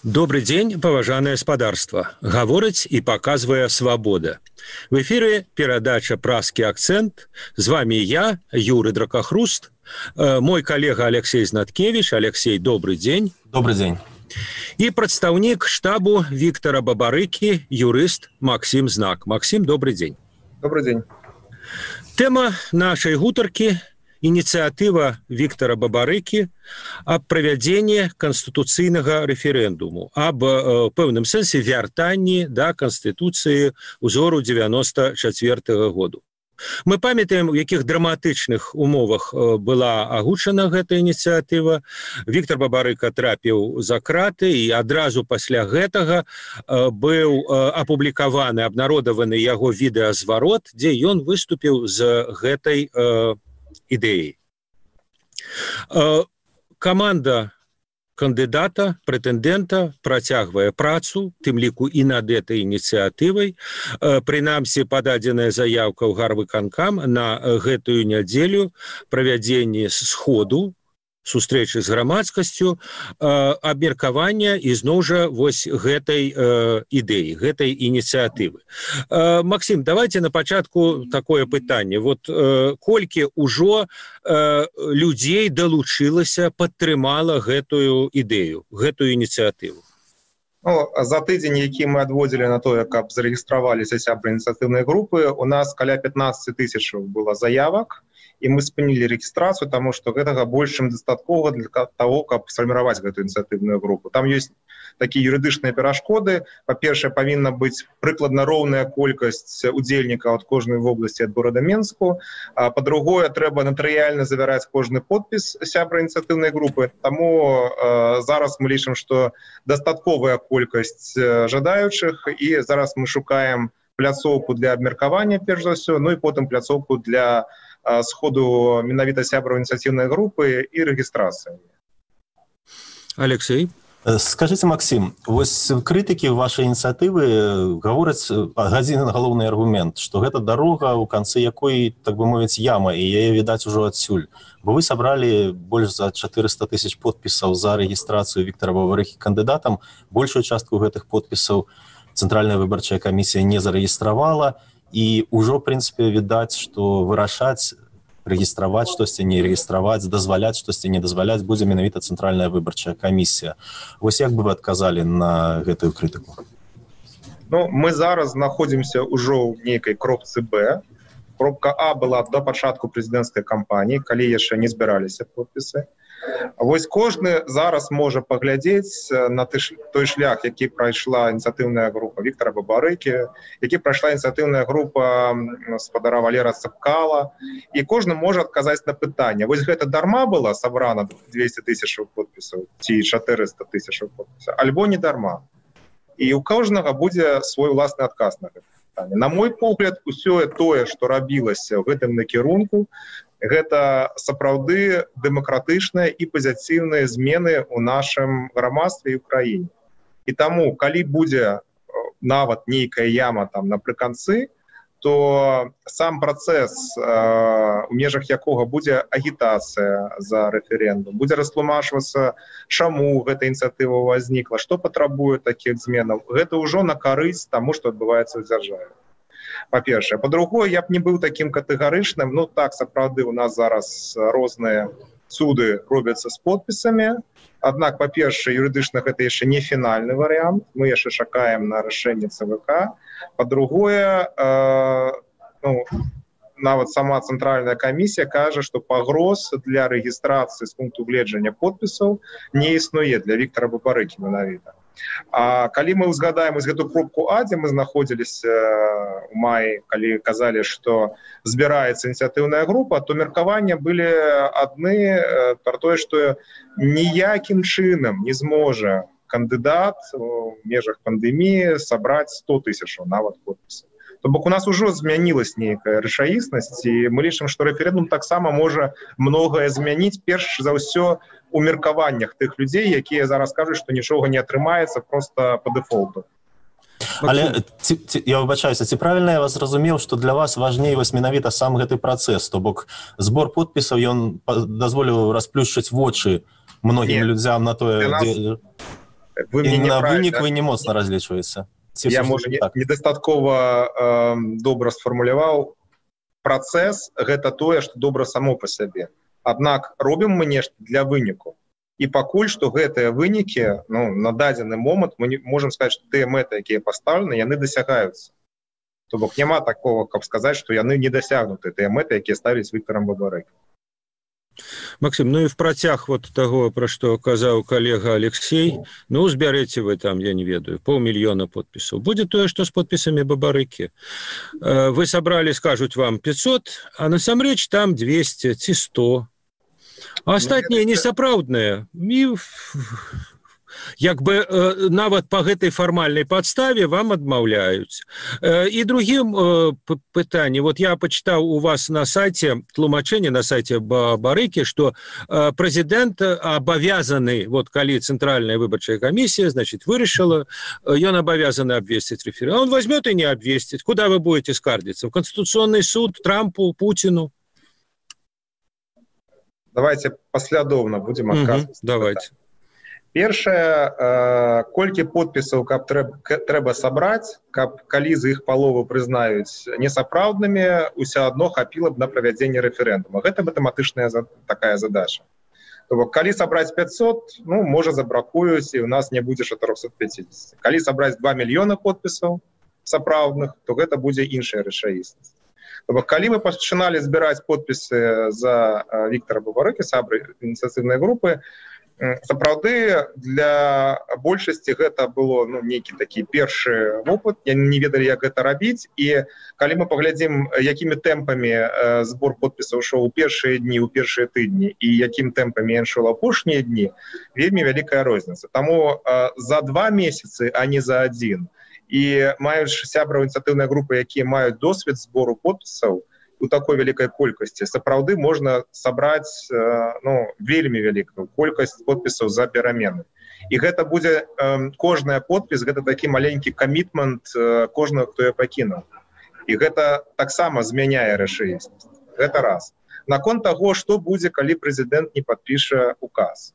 Добрый день, паважанае спадарства. Гаворыць і паказвае свабода. В эфире перадача «Празкі акцент». З вами я, Юрий Дракохруст, мой коллега Алексей Знаткевич. Алексей, добрый день. Добрый день. И представник штабу Виктора Бабарыки, юрист Максим Знак. Максим, добрый день. Добрый день. Тема нашей гутаркі – инициатива Виктора Бабарыки об проведении конституційнага референдуму, об пэўным сэнсе вяртанні да Конституции узору 94-го году. Мы памятаем, у якіх драматычных умовах была агучана гэта ініцыятыва. Віктор Бабарыка трапіў за краты, і адразу пасля гэтага быў апублікаваны, абнародаваны яго відэазварот, дзе ён выступіў з гэтай ідэяй. Каманда кандыдата, прэтэндэнта працягвае працу, тым ліку і над этой ініцыятывай. Прынамсі, пададзеная заяўка ў гарвыканкам на гэтую нядзелю правядзенне сходу, сустрэчы з грамадскасцю, абмеркавання і зноў жа вось гэтай ідэі, гэтай ініцыятывы. Максим, давайте на пачатку такое пытанне. Вот колькі ўжо людзей далучылася, падтрымала гэтую ідэю, гэтую ініцыятыву? За тыдзень, які мы адводзілі на тое, каб зарэгістраваліся сябры ініцыятыўнай групы, у нас каля 15 тысячаў было заявак, і мы спынілі рэгістрацыю, таму што гэтага больш чым дастаткова для таго, каб сфарміраваць гэтую ініцыятыўную групу. Там ёсць такія юрыдычныя перашкоды. Па-першае, павінна быць прыкладна роўная колькасць удзельнікаў ад кожнай вобласці ад горада Менску. Па-другое, трэба натарыяльна завяраць кожны подпіс сябра ініцыятыўнай групы. Таму зараз мы лічым, што дастатковая колькасць жадаючых, і зараз мы шукаем пляцоўку для абмеркавання, перш за ўсё, ну і потым пляцоўку для сходу менавіта сябраў ініцыятыўнай групы і рэгістрацыі. Алексей? Скажите, Максим, вось крытыкі вашай ініцыятывы гавораць адзін галоўны аргумент, што гэта дарога, у канцы якой, так бы мовіць, яма, і яе відаць ужо адсюль. Бо вы сабралі больш за 400 тысяч подпісаў за рэгістрацыю Віктора Бабарыкі кандыдатам. Большую частку гэтых подпісаў Цэнтральная выбарчая камісія не зарэгістравала, і ўжо, в прынцыпе, відаць, што вырашаць, рэгістраваць штосьці, не рэгістраваць, дазваляць штосьці, не дазваляць будзе менавіта Цэнтральная выбарчая камісія. Вось як бы вы адказалі на гэтую крытыку? Мы зараз знаходзімся ўжо ў нейкай кропцы Б. Кропка А была да пачатку прэзідэнцкай кампаніі, калі яшчэ не збіраліся подпісы. Вось кожны зараз можа паглядзець на той шлях, які прайшла ініцыятыўная група Віктора Бабарыкі, які прайшла ініцыятыўная група спадара Валера Цапкала, і кожны можа адказаць на пытанне. Вось гэта дарма была сабрана 200 тысячаў подпісаў ці 400 тысячаў подпісаў, альбо не дарма. І у кожнага будзе свой уласны адказ на гэта пытанне. На мой погляд, усё тое, што рабілася ў гэтым накірунку, гэта сапраўды дэмакратычныя і пазітыўныя змены ў нашым грамадстве і ў краіне. І таму, калі будзе нават нейкая яма там напрыканцы, то сам працэс, у межах якога будзе агітацыя за рэферэндум, будзе растлумачвацца, чаму гэта ініцыятыва ўзнікла, што патрабуе такіх зменаў, гэта ўжо на карысць таму, што адбываецца ў дзяржаве. Па-першае. Па-другое, я б не быў такім катэгарычным. Так, сапраўды, у нас зараз розныя суды робяцца з подпісамі. Аднак, па-першае, юрыдычна гэта яшчэ не фінальны варыянт. Мы яшчэ чакаем на рашэнне ЦВК. Па-другое, нават сама Цэнтральная камісія кажа, што пагроз для рэгістрацыі з пункту гледжання подпісаў не існуе для Віктора Бабарыкі менавіта. А калі мы ўзгадаем гэту кропку А, дзе мы знаходзіліся ў маі, калі казалі, што збіраецца ініцыятыўная група, то меркаванні былі адны пра тое, што ніякім чынам не зможа кандыдат у межах пандэміі сабраць 100 тысячаў нават подпісаў. То бок у нас ужо змянілась нейкая рэчаіснасць, і мы лічым, што рэферэндум таксама можа многае змяніць, перш за ўсё у меркаваннях тых людзей, якія зараз кажуць, што нічога не атрымаецца проста по дэфолту. Але я выбачаюся, ці правільна я вас зразумеў, што для вас важней вось менавіта сам гэты працэс, то бок збор подпісаў ён дазволіў расплюшчыць вочы многім людзям на тое, Вы і мне на вынік неправильно... вы не моцна разлічваецца. Я, может, недостаткова добра сфармуляваў. Працэс – гэта тое, што добра само па сабе. Аднак робім мы нешта для выніку. І пакуль што гэтыя вынікі, на дадзены момант мы не можам сказаць, што тыя мэты, якія пастаўлены, яны дасягаюцца. То бок няма такого, каб сказаць, што яны не дасягнуты, тыя мэты, якія ставілись Віктарам Бабарыкам. Максим, и в протяг вот того, про что казал коллега Алексей, зберете вы там, я не ведаю, 500 000 подписей. Будет то, что с подписями Бабарыки. Вы собрали, скажут вам 500, а насамрэч там 200 ці 100. А астатнія несапраўдныя. Як бы нават по гэтай фармальнай падставе вам адмаўляюць. І другим пытанне, вот я почитал у вас на сайте тлумачэнне на сайте Бабарыкі, что президент обовязаны, вот калі Центральная выборчая комиссия, значит, вырашила, он обовязан обвестить референдум. Он возьмет и не обвестит. Куда вы будете скардиться? В Конституционный суд, Трампу, Путину? Давайте послідовно будем отказываться. Давайте. Першае, колькі подпісаў каб трэба сабраць, калі з іх палову прызнаюць несапраўднымі, ўсё адно хапіла б на правядзенне рэферэндума. Гэта матэматычная такая задача. То бок, калі сабраць 500, можа забракуюць, і ў нас не будзе 450. Калі сабраць 2 мільёны подпісаў сапраўдных, то гэта будзе іншая рэчаіснасць. То бок, калі мы пачыналі збіраць подпісы за Віктара Бабарыкі, сябры ініцыятыўнай групы, сапраўды для большасці гэта было нейкі такі першы вопыт, не ведалі, як гэта рабіць, і калі мы паглядзім, якімі тэмпамі збор подпісаў ішоў у першыя дні, у першыя тыдні, і якім тэмпамі ён ішоў апошнія дні, вельмі вялікая розніца. Таму за 2 месяцы, а не за 1, і маючы сябраў ініцыятыўнай групы, якія маюць досвед збору подпісаў, у такой вялікай колькасці сапраўды можна сабраць вельмі вялікую колькасць подпісаў за перамены. І гэта будзе кожная подпіс, гэта такі маленькі камітмент кожнага, хто я пакінуў. І гэта таксама змяняе рэчаіснасць. Гэта раз. Наконт таго, што будзе, калі прэзідэнт не падпіша указ.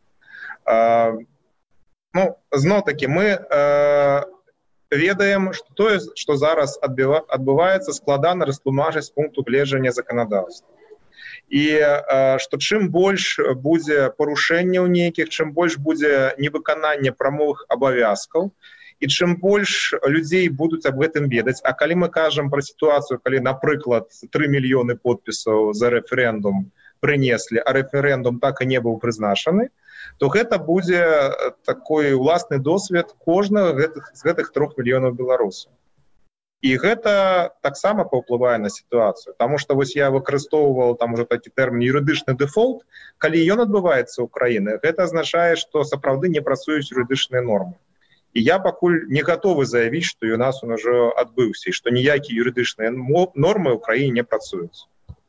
Зноў-такі мы ведаем, што тое, што зараз адбываецца, складана растлумачыць з пункту гледжання заканадаўства. І што чым больш будзе парушэнняў нейкіх, чым больш будзе невыканання прамовых абавязкаў, і чым больш людзей будуць аб гэтым ведаць. А калі мы кажам пра сітуацыю, калі, напрыклад, 3 мільёны подпісаў за рэферэндум прынеслі, а рэферэндум так і не быў прызначаны, то гэта будзе такой уласны досвед кожнага з гэтых 3 мільёнаў беларусаў. І гэта таксама паўплывае на сітуацыю, таму што вось я выкарыстоўваў там ужо такі тэрмін юрыдычны дэфолт, калі ён адбываецца ў краіне, гэта азначае, што сапраўды не працуюць юрыдычныя нормы. І я пакуль не гатовы заявіць, што у нас он ужо адбыўся, і што ніякія юрыдычныя нормы ў краіне не працуюць.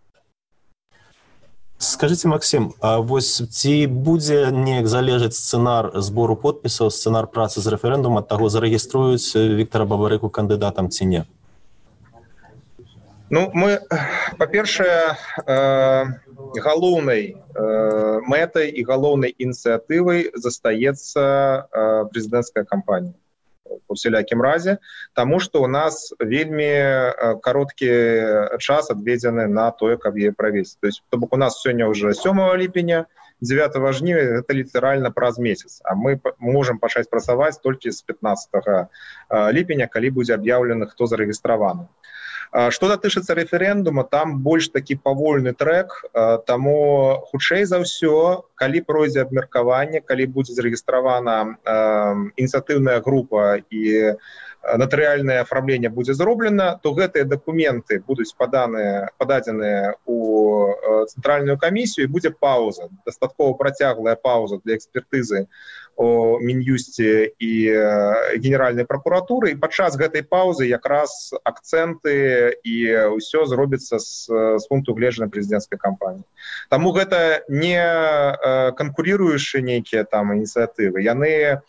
Скажите, Максим, а вось ці будзе неяк залежаць сцэнар збору подпісаў, сцэнар працы з рэферэндуму ад таго, зарэгіструюць Віктара Бабарыку кандыдатам ці не? Мы, па-першае, галоўнай мэтай і галоўнай ініцыятывай застаецца прэзідэнцкая кампанія. У всялякім разе, таму што ў нас вельмі кароткі час адведзены на тое, каб яе правесці. То бок у нас сёння ўжо 7 ліпеня, 9 жніўня, гэта літаральна праз месяц, а мы можам пачаць працаваць толькі з 15 ліпеня, калі будзе аб'яўлены, хто зарэгістраваны. Што датычыцца рэферэндума, там больш такі павольны трэк, таму хутчэй за ўсё, калі пройдзе абмеркаванне, калі будзе зарэгістравана ініцыятыўная група і натарыяльнае афармленне будзе зроблена, то гэтыя дакументы будуць пададзеныя ў цэнтральную камісію, і будзе паўза, дастаткова працяглая паўза для экспертызы у Мін'юсце і Генеральнай пракуратуры, і падчас гэтай паўзы якраз акцэнты і ўсё зробіцца з пункту гледжання прэзідэнцкай кампаніі. Таму гэта не канкурыруючыя нейкія там ініцыятывы, яны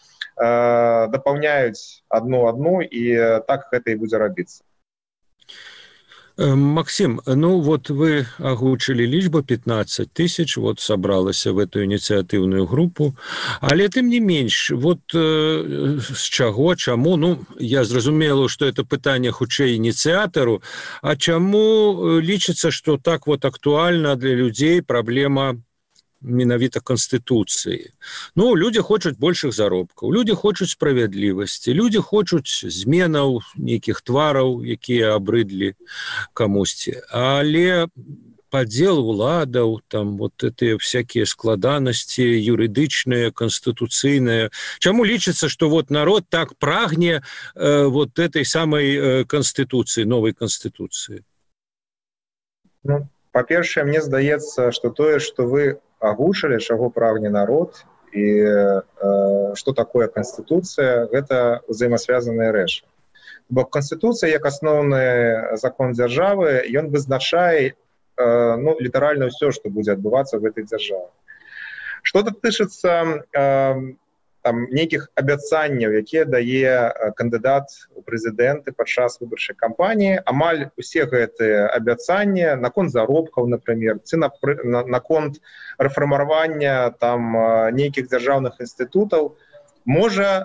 дапаўняюць адну, і так гэта і будзе рабіцца. Максим, ну вот вы агучили лічбу 15 тысяч, вот собралася в эту инициативную группу, але тым не менш, вот з чаго, чаму, ну, я зразумела, что это пытанне хутчэй инициатору, а чаму лічыцца, что так вот актуальна для людей проблема менавіта Конституцыі. Ну, люди хочуць большых заробкаў, люди хочуць справядлівасці, люди хочуць зменаў нейкіх твараў, якія абрыдлі камусьці. Але падзел уладаў, там вот эти всякие складанасці юрыдычныя, канстытуцыйныя. Чаму лічыцца, что вот народ так прагне вот этой самой Конституцыі, новой Конституцыі? Ну, па-першае, мне здаецца, что тое, что вы агучылі, чаго прагне народ і што такое Канстытуцыя, гэта ўзаемасвязаныя рэчы. Бо Канстытуцыя, як асноўны закон дзяржавы, ён вызначае ну, літаральна ўсё, што будзе адбывацца в гэтай дзяржаве. Што датычыцца нейкіх абяцанняў, якія дае кандыдат у прэзідэнты падчас выбарчай кампаніі, амаль усе гэтыя абяцанні наконт заробкаў, напрыклад, ці наконт рэфармавання там нейкіх дзяржаўных інстытутаў можа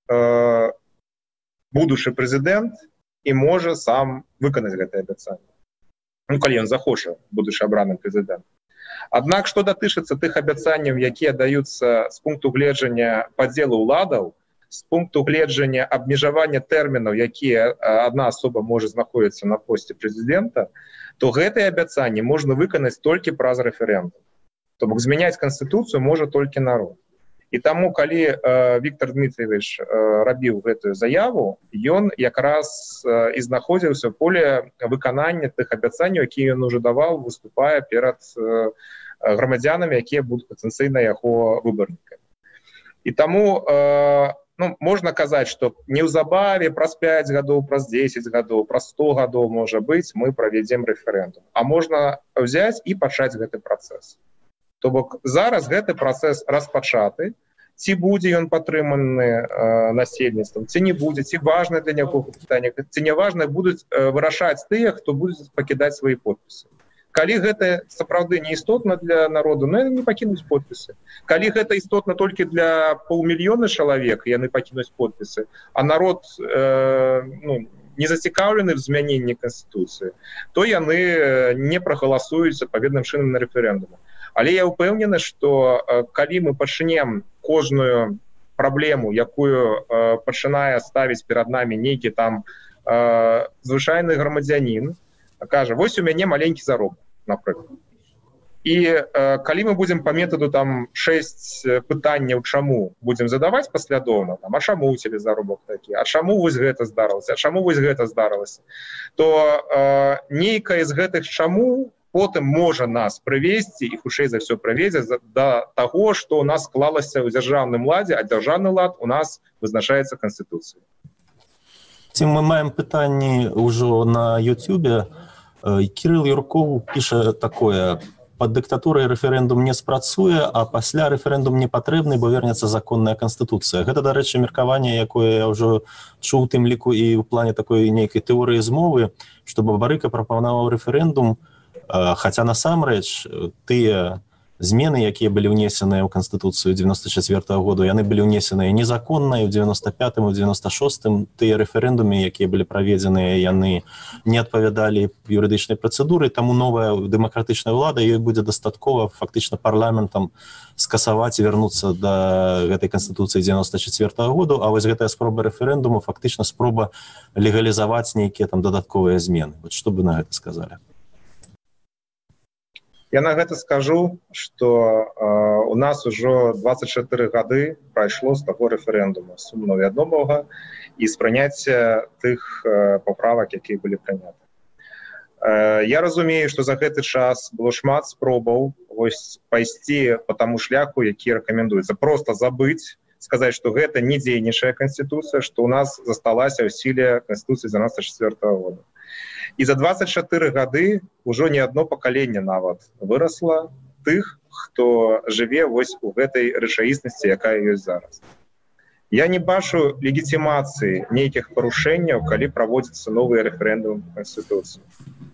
будучы прэзідэнт і можа сам выканаць гэтыя абяцанні. Ну, калі ён захоча, будучы абраным прэзідэнтам. Аднак, што датычыцца тых абяцанняў, якія даюцца з пункту гледжання падзелу ўладаў, з пункту гледжання абмежавання тэрмінаў, якія адна асоба можа знаходзіцца на посце прэзідэнта, то гэтыя абяцанні можна выканаць толькі праз рэферэндум. То бок змяняць Канстытуцыю можа толькі народ. І таму, калі Віктор Дмітриевич рабіў гэтую заяву, ён якраз і знаходзіўся ў поле выканання тых абяцанняў, якія ён ужо даваў, выступае перад грамадзянамі, якія будуць патэнцыйна яго выбарнікамі. І таму ну, можна казаць, што неўзабаве праз 5 гадоў, праз 10 гадоў, праз 100 гадоў, можа быць, мы правядзем рэферэндум. А можна взяць і пачаць гэты працэс. То бок зараз гэты працэс распачаты, ці будзе ён падтрыманы насельніцтвам, ці не будзе, ці важна для яго пытанне, ці не важна, будуць вырашаць тыя, хто будуць пакідаць свае подпісы. Калі гэта сапраўды не істотна для народу, ну, яны не пакінуць подпісы. Калі гэта істотна толькі для 500 000 чалавек, яны пакінуць подпісы, а народ ну, не зацікаўлены в змяненні Канстытуцыі, то яны не прагаласуюць адпаведным чынам на рэферэндуму. Але я ўпэўнены, што калі мы пачнем кожную праблему, якую пачынае ставіць перад намі нейкі там звычайны грамадзянін, кажа, вось у мяне маленькі заробак, напрыклад. І калі мы будзем па метаду там 6 пытанняў, чаму будзем задаваць паслядоўна, там, а чаму у цябе заробак такі, а чаму вось гэта здарылася, а чаму вось гэта здарылася, то нейкае з гэтых чаму потым можа нас прывесці і хутчэй за ўсё прыведзе да таго, што ў нас склалася ў дзяржаўным ладзе, а дзяржаўны лад у нас вызначаецца Канстытуцыяй. Тим мы маем пытанні ўжо на YouTube. Кирилл Юрков піша такое: пад дыктатурай рэферэндум не спрацуе, а пасля рэферэндум не патрэбны, бо вернецца законная Канстытуцыя. Гэта, дарэчы, меркаванне, якое я ўжо чуў тым ліку і ў плане такой нейкай тэорыі змовы, што Бабарыка прапанаваў рэферэндум, хаця насамрэч тыя змены, якія былі ўнесеныя ў Канстытуцыю 94-го году, яны былі ўнесеныя незаконна, і ў 95-м, і ў 96-м тыя рэферэндумы, якія былі праведзеныя, яны не адпавядалі юрыдычнай працэдуры, таму новая дэмакратычная ўлада, ёй будзе дастаткова фактычна парламентам скасаваць і вярнуцца да гэтай Канстытуцыі 94-го году, а вось гэтая спроба рэферэндуму фактычна спроба легалізаваць нейкія там дадатковыя змены. Вот што бы на гэта сказалі? Я на гэта скажу, што у нас ужо 24 гады прайшло з таго рэферэндуму сумнага і аднобога і з прыняцця тых паправак, якія былі прыняты. Я разумею, што за гэты час было шмат спробаў вось пайсці па таму шляху, які рэкамендуецца. Проста забыць, сказаць, што гэта не дзейнічая Канстытуцыя, што ў нас засталася ў сіле Канстытуцыі 94-го года. І за 24 гады ўжо не адно пакаленне нават вырасла тых, хто жыве вось у гэтай рэчаіснасці, якая ёсць зараз. Я не бачу легітымацыі нейкіх парушэнняў, калі праводзіцца новы рэферэндум Канстытуцыі.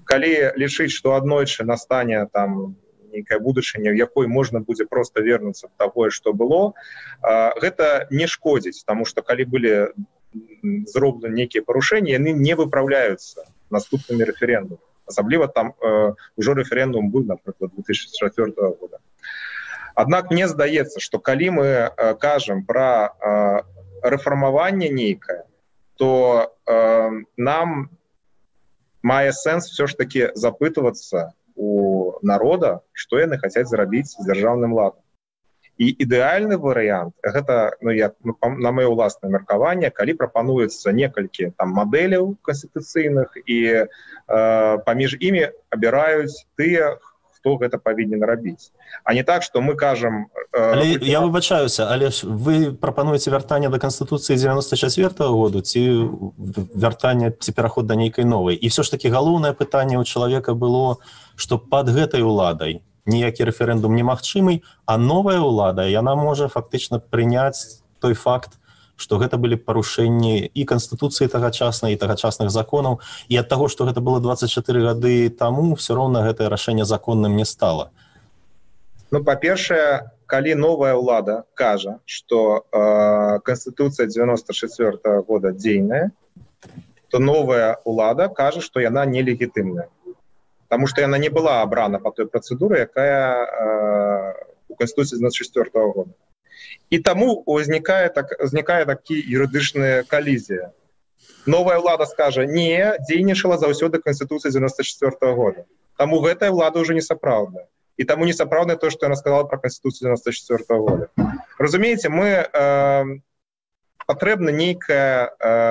калі лічыць, што аднойчы настане там нейкая будучыня, у якой можна будзе проста вернуцца таго, што было, гэта не шкодзіць, таму што калі былі зроблены нейкія парушэнні, яны не выпраўляюцца наступнымі рэферэндумамі. Асабліва там ужо рэферэндум быў, напрыклад, 2004 года. Аднак мне здаецца, што калі мы кажам пра рэфармаванне нейкае, то нам мае сэнс все ж таки запытвацца у народа, што яны хацяць зрабіць з дзяржаўным ладам. І ідэальны варыянт, гэта, на маё ўласнае меркаванне, калі прапануецца некалькі там мадэляў канстытуцыйных і паміж імі абіраюць тыя, хто гэта павінен рабіць. А не так, што мы кажам... Але я выбачаюся, але ж вы прапануеце вяртанне да Канстытуцыі 94-го году ці вяртанне, ці пераход да нейкай новай. І все ж таки галоўнае пытанне ў чалавека было, што пад гэтай уладай ніякі рэферэндум немагчымы, а новая ўлада, яна можа фактычна прыняць той факт, што гэта былі парушэнні і Канстытуцыі тагачаснай, і тагачасных законаў, і ад таго, што гэта было 24 гады таму, все роўна гэтае рашэнне законным не стала. Ну, па-першае, калі новая ўлада кажа, што Канстытуцыя 94 года дзейная, то новая ўлада кажа, што яна нелегітымная. Таму што яна не была абрана па той працэдуры, якая у Канстытуцыі 94 года. І таму узнікае такі юрыдычная калізія. Новая ўлада скажа, не, дзейнічала заўсёды Канстытуцыя 94 года. Таму гэтая ўлада ўжо не сапраўдная. І таму не сапраўднае то, што яна сказала пра Канстытуцыю 94 года. Разумееце, мы патрэбна нейкая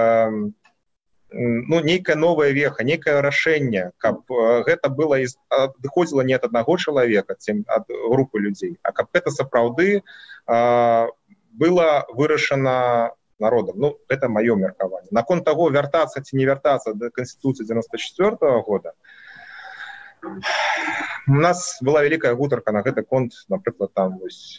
новая веха, нейкае рашэнне, каб гэта было адыходзіла не ад аднаго чалавека, ці ад групы людзей, а каб гэта сапраўды было вырашана народам. Ну, гэта маё меркаванне. Наконт таго, вяртацца ці не вяртацца да Канстытуцыі 94 года, у нас была вялікая гутарка на гэты конт, напрыклад, там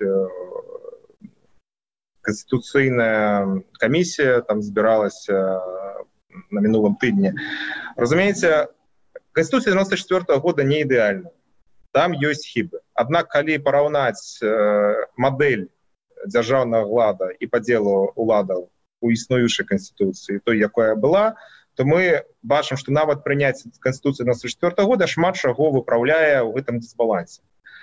Канстытуцыйная камісія там збіралася на мінулым тыдні. Разумееце, Канстытуцыя 94 года не ідэальна. Там ёсць хібы. Аднак, калі параўнаць мадэль дзяржаўнага ўлада і падзелу ўладаў у існуючай Канстытуцыі, той, якая была, то мы бачым, што нават прыняцце Канстытуцыі 94 года шмат чаго выпраўляе ў гэтым дысбалансе.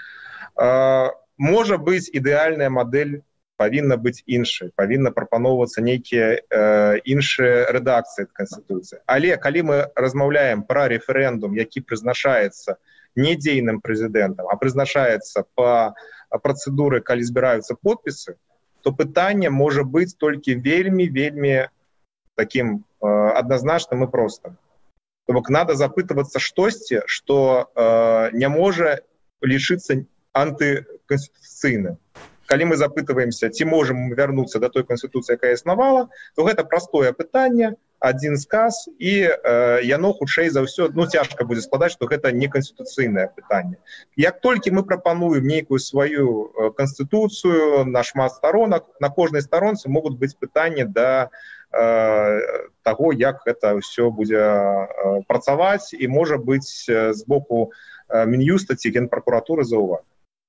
Можа быць, ідэальная мадэль павінна быць іншай, павінна прапаноўвацца нейкія іншыя рэдакцыі Канстытуцыі. Але калі мы размаўляем пра рэферэндум, які прызначаецца не дзейным прэзідэнтам, а прызначаецца па працэдуры, калі збіраюцца подпісы, то пытанне можа быць толькі вельмі такім адназначным і простым. То бок надо запытвацца штосьці, што не можа лічыцца антыканстытуцыйным. Калі мы запытваемся, ці можам вярнуцца да той Канстытуцыі, якая існавала, то гэта простое пытанне, адзін сказ, і яно хутчэй за ўсё, цяжка будзе складаць, што гэта не канстытуцыйнае пытанне. Як толькі мы прапануем нейкую сваю Канстытуцыю на шмат сторонак, на кожнай старонцы могуць быць пытанні да таго, як гэта ўсё будзе працаваць, і можа быць з боку Мін'юста ці Генпракуратуры заўваг.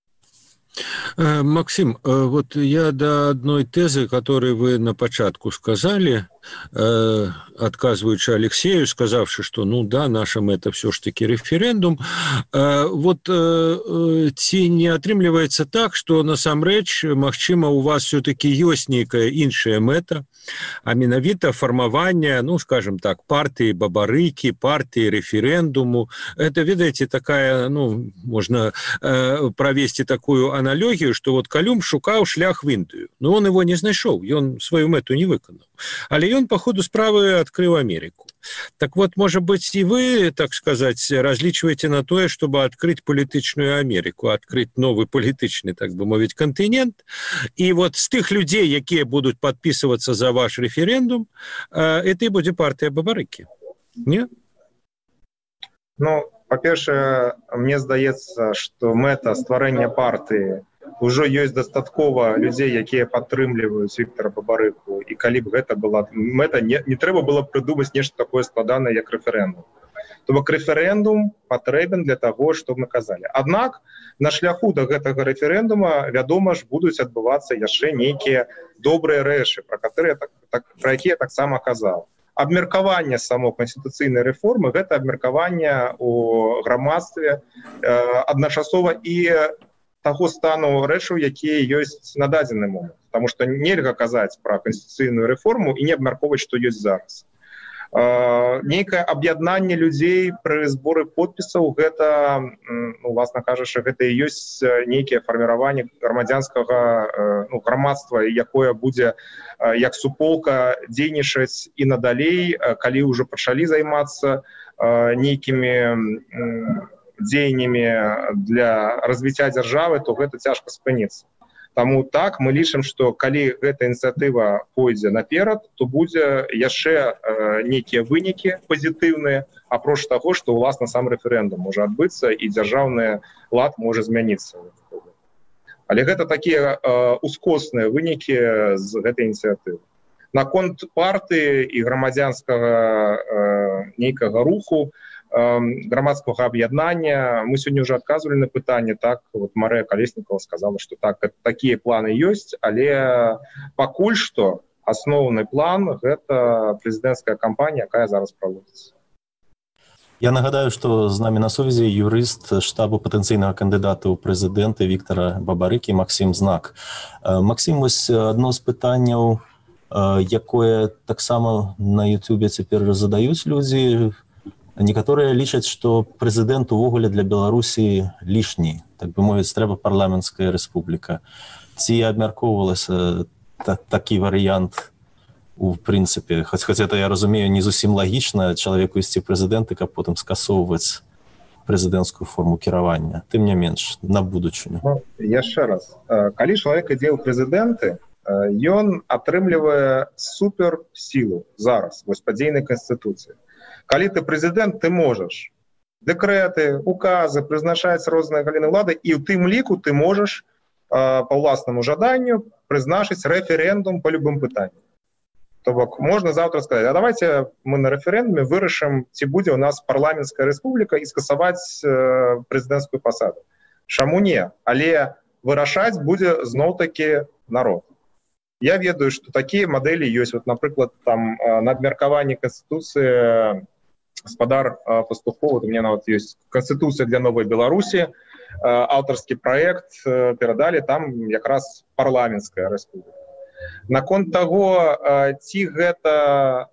Максим, вот я до одной тезы, которую вы на початку сказали, отказываючи Алексею, сказавши, что да, наша мэта все ж таки референдум, вот ці не атрымліваецца так, что насамрэч, магчыма, у вас все-таки ёсць нейкая іншая мэта, а менавіта фармаванне, скажем так, партии Бабарыкі, партии референдуму. Это, ведаете, такая, можно провести такую аналогію, что вот Калюм шукаў шлях в Індыю. Но он его не знайшоў, ён сваю мэту не выканаў. Але ён по ходу справы открыл Америку. Так вот, может быть, и вы, так сказать, различиваете на то, чтобы открыть политичную Америку, открыть новый политичный, так бы мовить, континент. И вот с тех людей, якія будут подписываться за ваш референдум, это и будет партия Бабарыкі. Не? Па-першае, мне здаецца, што мэта стварэння партыі ўжо ёсць дастаткова людзей, якія падтрымліваюць Віктара Бабарыку, і калі б гэта была мэта, не трэба было прыдумаць нешта такое складанае, як рэферэндум. То бок рэферэндум патрэбен для таго, што мы казалі. Аднак на шляху да гэтага рэферэндума, вядома ж, будуць адбывацца яшчэ нейкія добрыя рэчы, пра якія я таксама казаў. Абмеркаванне само канстытуцыйнай рэформы — гэта абмеркаванне ў грамадстве адначасова і таго стану рэчаў, якія ёсць на дадзены момант. Таму што нельга казаць пра канстытуцыйную рэформу і не абмяркоўваць, што ёсць зараз. Нейкае аб'яднанне людзей пры зборы подпісаў — гэта, уласна кажучы, гэта і ёсць нейкае фарміраванне грамадзянскага грамадства, якое будзе як суполка дзейнічаць і надалей, калі ўжо пачалі займацца нейкімі дзеяннямі для развіцця дзяржавы, то гэта цяжка спыніцца. Таму так, мы лічым, што калі гэта ініцыятыва пойдзе наперад, то будзе яшчэ нейкія вынікі пазітыўныя, апроч таго, што ўласна сам рэферэндум можа адбыцца і дзяржаўны лад можа змяніцца. Але гэта такія ускосныя вынікі з гэтай ініцыятывы. Наконт партыі і грамадзянскага нейкага руху, грамадскага аб'яднання, мы сёння ўжо адказвалі на пытанне, так, вот Марыя Калеснікова сказала, што так, такія планы ёсць, але пакуль што асноўны план — гэта прэзідэнцкая кампанія, якая зараз праводзіцца. Я нагадаю, што з намі на сувязі юрыст штабу патэнцыйнага кандыдата ў прэзідэнты Віктара Бабарыкі Максім Знак. Максім, вось адно з пытанняў, якое таксама на Ютубе цяпер задаюць людзі. Некаторыя лічаць, што прэзідэнт увогуле для Беларусі лішні, так бы мовіць, трэба парламенцкая рэспубліка. Ці абмяркоўвалася такі варыянт у прынцыпе? Хоць это, я разумею, не зусім лагічна чалавеку ісці прэзідэнты, каб потым скасоўваць прэзідэнцкую форму кіравання. Тым не менш, на будучыню. Яшчэ раз. Калі чалавек ідзе ў прэзідэнты, ён атрымлівае суперсілу зараз, вось па дзейнай канстытуцыі. Калі ты прэзідэнт, ты можаш дэкрэты, указы, прызначаць розныя галіны ўлады, і ў тым ліку ты можаш па ўласнаму жаданню прызначыць рэферэндум па любым пытанні. То бок можна заўтра сказаць: а давайте мы на рэферэндуме вырашым, ці будзе ў нас парламенцкая рэспубліка, і скасаваць прэзідэнцкую пасаду. Чаму не? Але вырашаць будзе зноў-такі народ. Я ведаю, што такія мадэлі ёсць. Вот, напрыклад, там на абмеркаванні Канстытуцыі гаспадар Пастухов, у меня нават ёсць Канстытуцыя для новай Беларусі, аўтарскі праект перадалі, там якраз парламенцкая рэспубліка. Наконт таго, ці гэта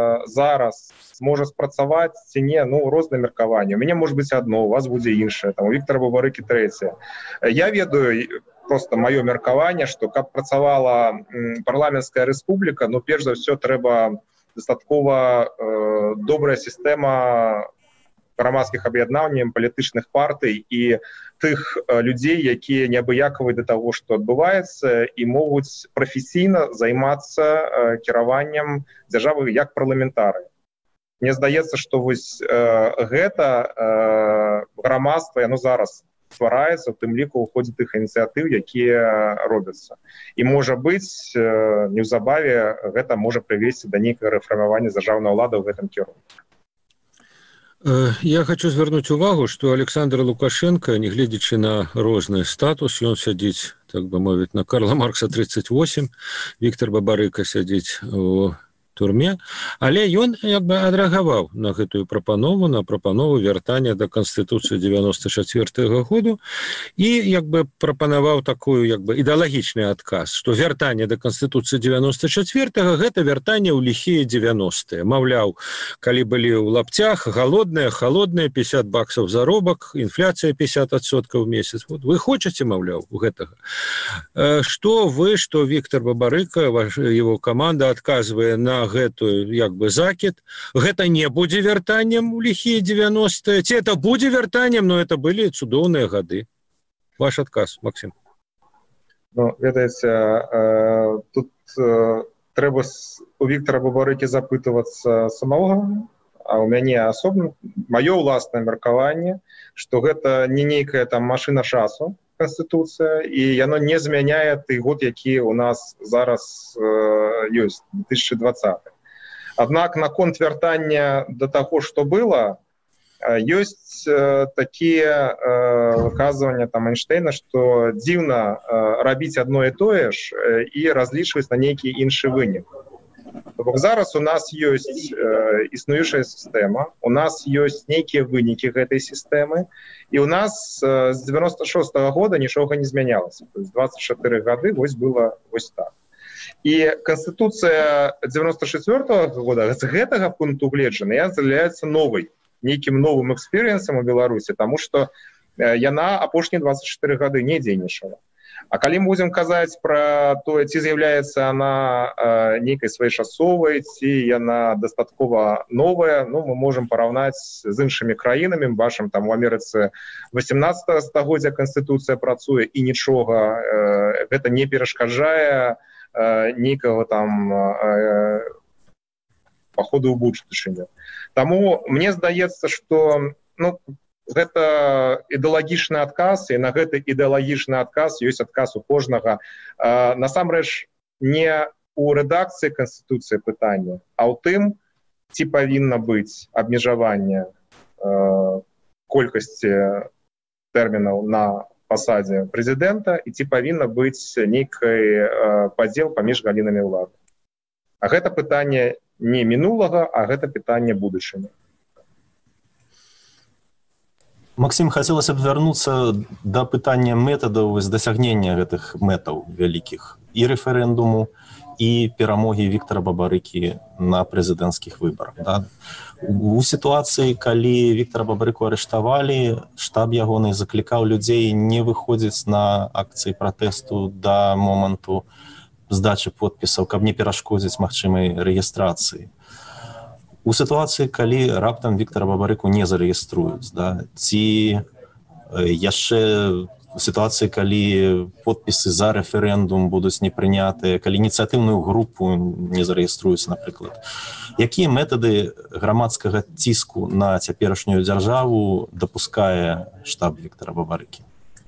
зараз можа спрацаваць, ці не, розныя меркаванні. У мяне можа быць адно, у вас будзе іншае, там у Віктара Бабарыкі трэцяе. Я ведаю, просто маё меркаванне, што каб працавала парламенцкая рэспубліка, перш за ўсё трэба дастаткова добрая сістэма грамадскіх аб'яднанняў, палітычных партый і тых людзей, якія неабыякавыя да таго, што адбываецца, і могуць прафесійна займацца кіраваннем дзяржавы як парламентары. Мне здаецца, што вось гэта грамадства, яно зараз ствараецца, у тым ліку ў ходзе тых ініцыятыў, якія робяцца. І можа быць, неўзабаве гэта можа прывесці да нейкага рэфармавання дзяржаўнай улады ў гэтым кірунку. Я хочу звярнуць увагу, што Александр Лукашенко, нягледзячы на розны статус, ён сядзіць, так бы мовіць, на Карла Маркса 38, Віктар Бабарыка сядзіць у турме, але ён як бы адрэагаваў на гэтую прапанову, на прапанову вяртання да Канстытуцыі 94-го году і як бы прапанаваў такую як бы ідэалагічны адказ, што вяртанне да Канстытуцыі 94-го гэта вяртанне ў ліхія 90-е. Маўляў, калі былі ў лапцях, голодныя, холодныя, $50 заробак, інфляцыя 50% в месяц. Вот вы хочаце, маўляў, гэтага? Што вы, што Віктар Бабарыка, его каманда адказвае на гэтую як бы закид, гэта не будзе вяртаннем у ліхія 90-е, ці это будзе вяртаннем, но это былі цудоўныя гады. Ваш адказ, Максим. Ведаеце, тут трэба у Віктара Бабарыкі запытвацца самого, а у мяне асобна маё ўласнае меркаванне, што гэта не нейкая там машына часу, Конституцыя, і яно не змяняе той год, які у нас зараз ёсць, 2020. Аднак наконт вяртання да таго, што было, ёсць такія выказванні там Эйнштейна, што дзіўна рабіць адно і тое ж і разлічваць на нейкі іншы вынік. Зараз у нас ёсць існуючая сістэма, у нас ёсць нейкія вынікі гэтай сістэмы, і у нас з 96-го года нічога не змянялася. То есть 24 гады вось было вось так. І Канстытуцыя 94-го года з гэтага пункту гледжання з'яўляецца новай, нейкім новым эксперыенсам у Беларусі, таму што яна апошнія 24 гады не дзейнічала. А калі мы будзем казаць пра тое, ці з'яўляецца она нейкай своечасовай, ці яна дастаткова новая, ну, мы можам параўнаць з іншымі краінамі. Мы бачым, там у Амерыцы 18 стагоддзя Канстытуцыя працуе, і нічога гэта не перашкаджае нейкага там паходу ў будучыню. Таму мне здаецца, што гэта ідэалагічны адказ, і на гэты ідэалагічны адказ ёсць адказ у кожнага. Насамрэч, не ў рэдакцыі Канстытуцыі пытання, а ў тым, ці павінна быць абмежаванне колькасці тэрмінаў на пасадзе прэзідэнта, і ці павінна быць нейкі падзел паміж галінамі ўлады. А гэта пытанне не мінулага, а гэта пытанне будучыні. Максим, хацелася б вярнуцца да пытання метадаў дасягнення гэтых мэтаў вялікіх і рэферэндуму, і перамогі Віктара Бабарыкі на прэзідэнцкіх выбарах. Да? У сітуацыі, калі Віктара Бабарыку арыштавалі, штаб ягоны заклікаў людзей не выходзіць на акцыі пратэсту да моманту здачы подпісаў, каб не перашкодзіць магчымай рэгістрацыі. У сітуацыі, калі раптам Віктара Бабарыку не зарэгіструюць, да? Ці яшчэ у сітуацыі, калі подпісы за рэферэндум будуць не прынятыя, калі ініцыятыўную групу не зарэгіструюць, напрыклад. Якія метады грамадскага ціску на цяперашнюю дзяржаву дапускае штаб Віктара Бабарыкі?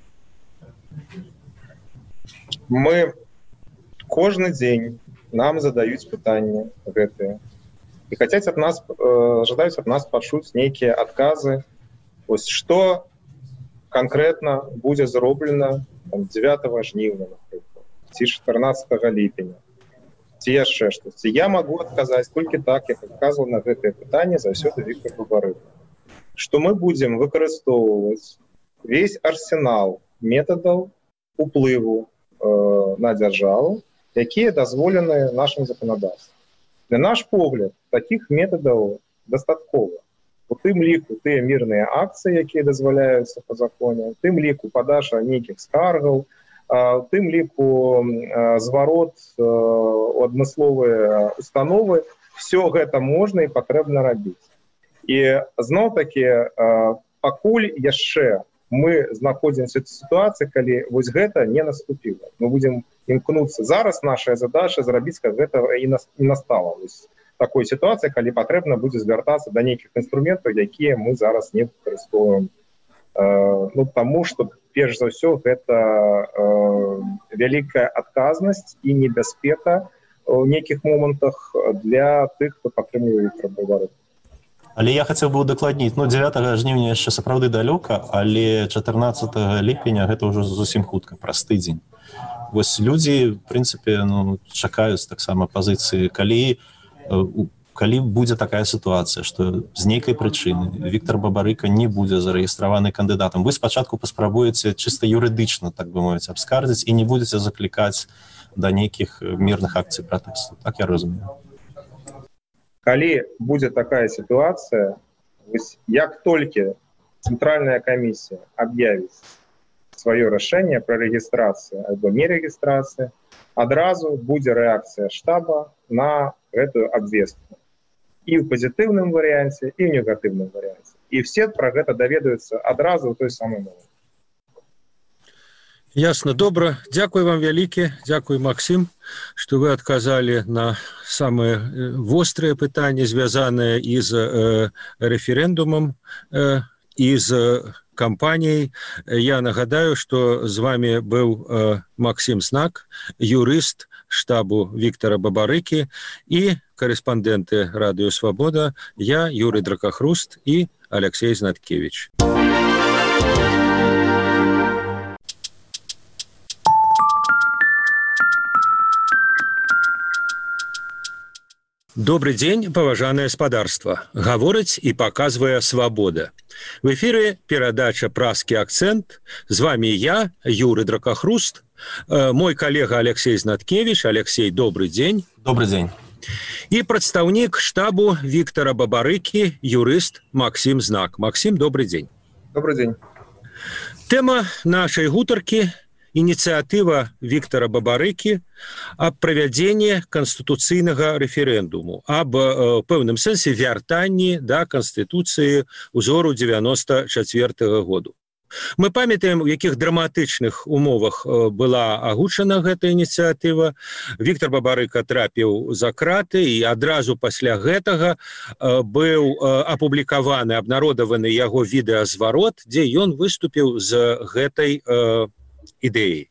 Мы кожны дзень нам задаюць пытанні гэтыя. І хацяць ад нас, жадаюць ад нас пачуць нейкія адказы. Ось што канкрэтна будзе зроблена 9 жніўня, напрыклад, ці 14 ліпеня, ці яшчэ штосьці. Я магу адказаць толькі так, як адказваў на гэтыя пытанні заўсёды Віктар Бабарыка. Што мы будзем выкарыстоўваць весь арсенал метадаў уплыву на дзяржаву, якія дазволены нашым заканадаўствам. На наш погляд, такіх метадаў дастаткова. У тым ліку тыя мірныя акцыі, якія дазваляюцца па законе, у тым ліку падача нейкіх скаргаў, у тым ліку зварот у адмысловыя установы. Все гэта можна і патрэбна рабіць. І зноў-такі, пакуль яшчэ мы знаходзімся ў сітуацыі, калі вось гэта не наступіла. Мы будзем імкнуцца. Зараз наша задача зрабіць, каб гэта і настала. Вось такой сітуацыі, калі патрэбна будзе звяртацца да нейкіх інструментаў, якія мы зараз не выкарыстоўваем. Таму што, перш за ўсё, гэта вялікая адказнасць і небяспека ў нейкіх момантах для тых, хто падтрымлівае Віктара Бабарыку. Але я хацеў бы удакладніць, 9 жніўня яшчэ сапраўды далёка, але 14 ліпеня гэта ўжо зусім хутка, праз тыдзень. Вось людзі, в прынцыпе, чакаюць таксама пазіцыі, калі будзе такая сітуацыя, што з нейкай прычыны Віктар Бабарыка не будзе зарэгістраваны кандыдатам. Вы спачатку паспрабуеце чыста юрыдычна, так бы мовіць, абскардзіць і не будзеце заклікаць да нейкіх мірных акцый пратэсту. Так я разумею. Калі будзе такая сітуацыя, як толькі цэнтральная камісія аб'явіць сваё рашэнне пра рэгістрацыю альбо нерэгістрацыю, адразу будзе рэакцыя штаба на гэтую абвестку. І ў пазітыўным варыянце, і ў негатыўным варыянце. І все пра гэта даведаюцца адразу ў той самы момант. Ясно, добра. Дзякуй вам вялікі, дзякуй, Максим, што вы адказалі на самыя вострыя пытанні, звязаныя і з рэферэндумам, і з кампаніяй. Я нагадаю, што з вами быў Максим Знак, юрыст, штабу Виктора Бабарыки и корреспонденты Радио Свобода, я, Юрий Дракохруст и Алексей Знаткевич. Добрый день, паважанае спадарства. Гаворыць и показывая «Свобода». В эфире передача «Празкі акцент». С вами я, Юрий Дракохруст, мой коллега Алексей Знаткевич. Алексей, добрый день. Добрый день. И представник штабу Виктора Бабарыки, юрист Максим Знак. Максим, добрый день. Добрый день. Тема нашей гутаркі – инициатива Виктора Бабарыки об проведении конституцыйнага референдуму, об пэўным сэнсе вяртанні да Конституции узору 94-го году. Мы памятаем, у якіх драматычных умовах была агучана гэта ініцыятыва. Виктор Бабарыка трапіў за краты, і адразу пасля гэтага быў апублікаваны, абнародаваны яго відэазварот, дзе ён выступіў з гэтай ідэяй.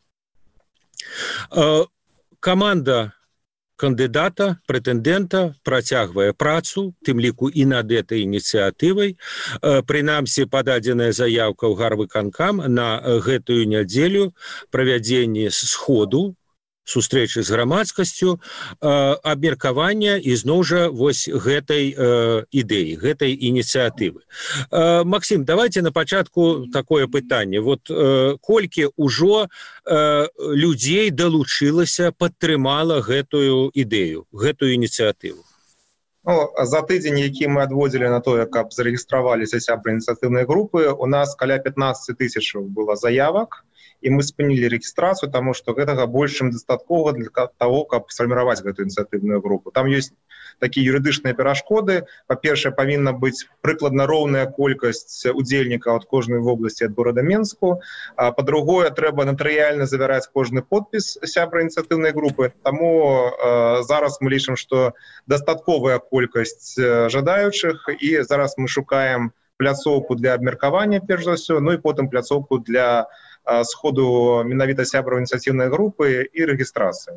Каманда кандыдата, прэтэндэнта працягвае працу, тым ліку і над этой ініцыятывай. Прынамсі, пададзеная заяўка ў гарвыканкам на гэтую нядзелю правядзенне сходу, сустрэчы з грамадскасцю, абмеркавання і зноў жа вось гэтай ідэі, гэтай ініцыятывы. Максим, давайте на пачатку такое пытанне. Вот колькі ўжо людзей далучылася, падтрымала гэтую ідэю, гэтую ініцыятыву? Ну, за тыдзень, які мы адводзілі на тое, каб зарэгістраваліся сябры ініцыятыўнай групы, у нас каля 15 тысячаў было заявак, і мы спынілі рэгістрацыю, таму што гэтага больш чым дастаткова для таго, каб сфарміраваць гэтую ініцыятыўную групу. Там ёсць такія юрыдычныя перашкоды. Па-першае, павінна быць прыкладна роўная колькасць удзельнікаў ад кожнай вобласці ад горада Менску. Па-другое, трэба натарыяльна завяраць кожны подпіс сябра ініцыятыўнай групы. Таму зараз мы лічым, што дастатковая колькасць жадаючых, і зараз мы шукаем пляцоўку для абмеркавання, перш за ўсё, ну і потым пляцоўку для сходу менавіта сябраў ініцыятыўнай групы і рэгістрацыі.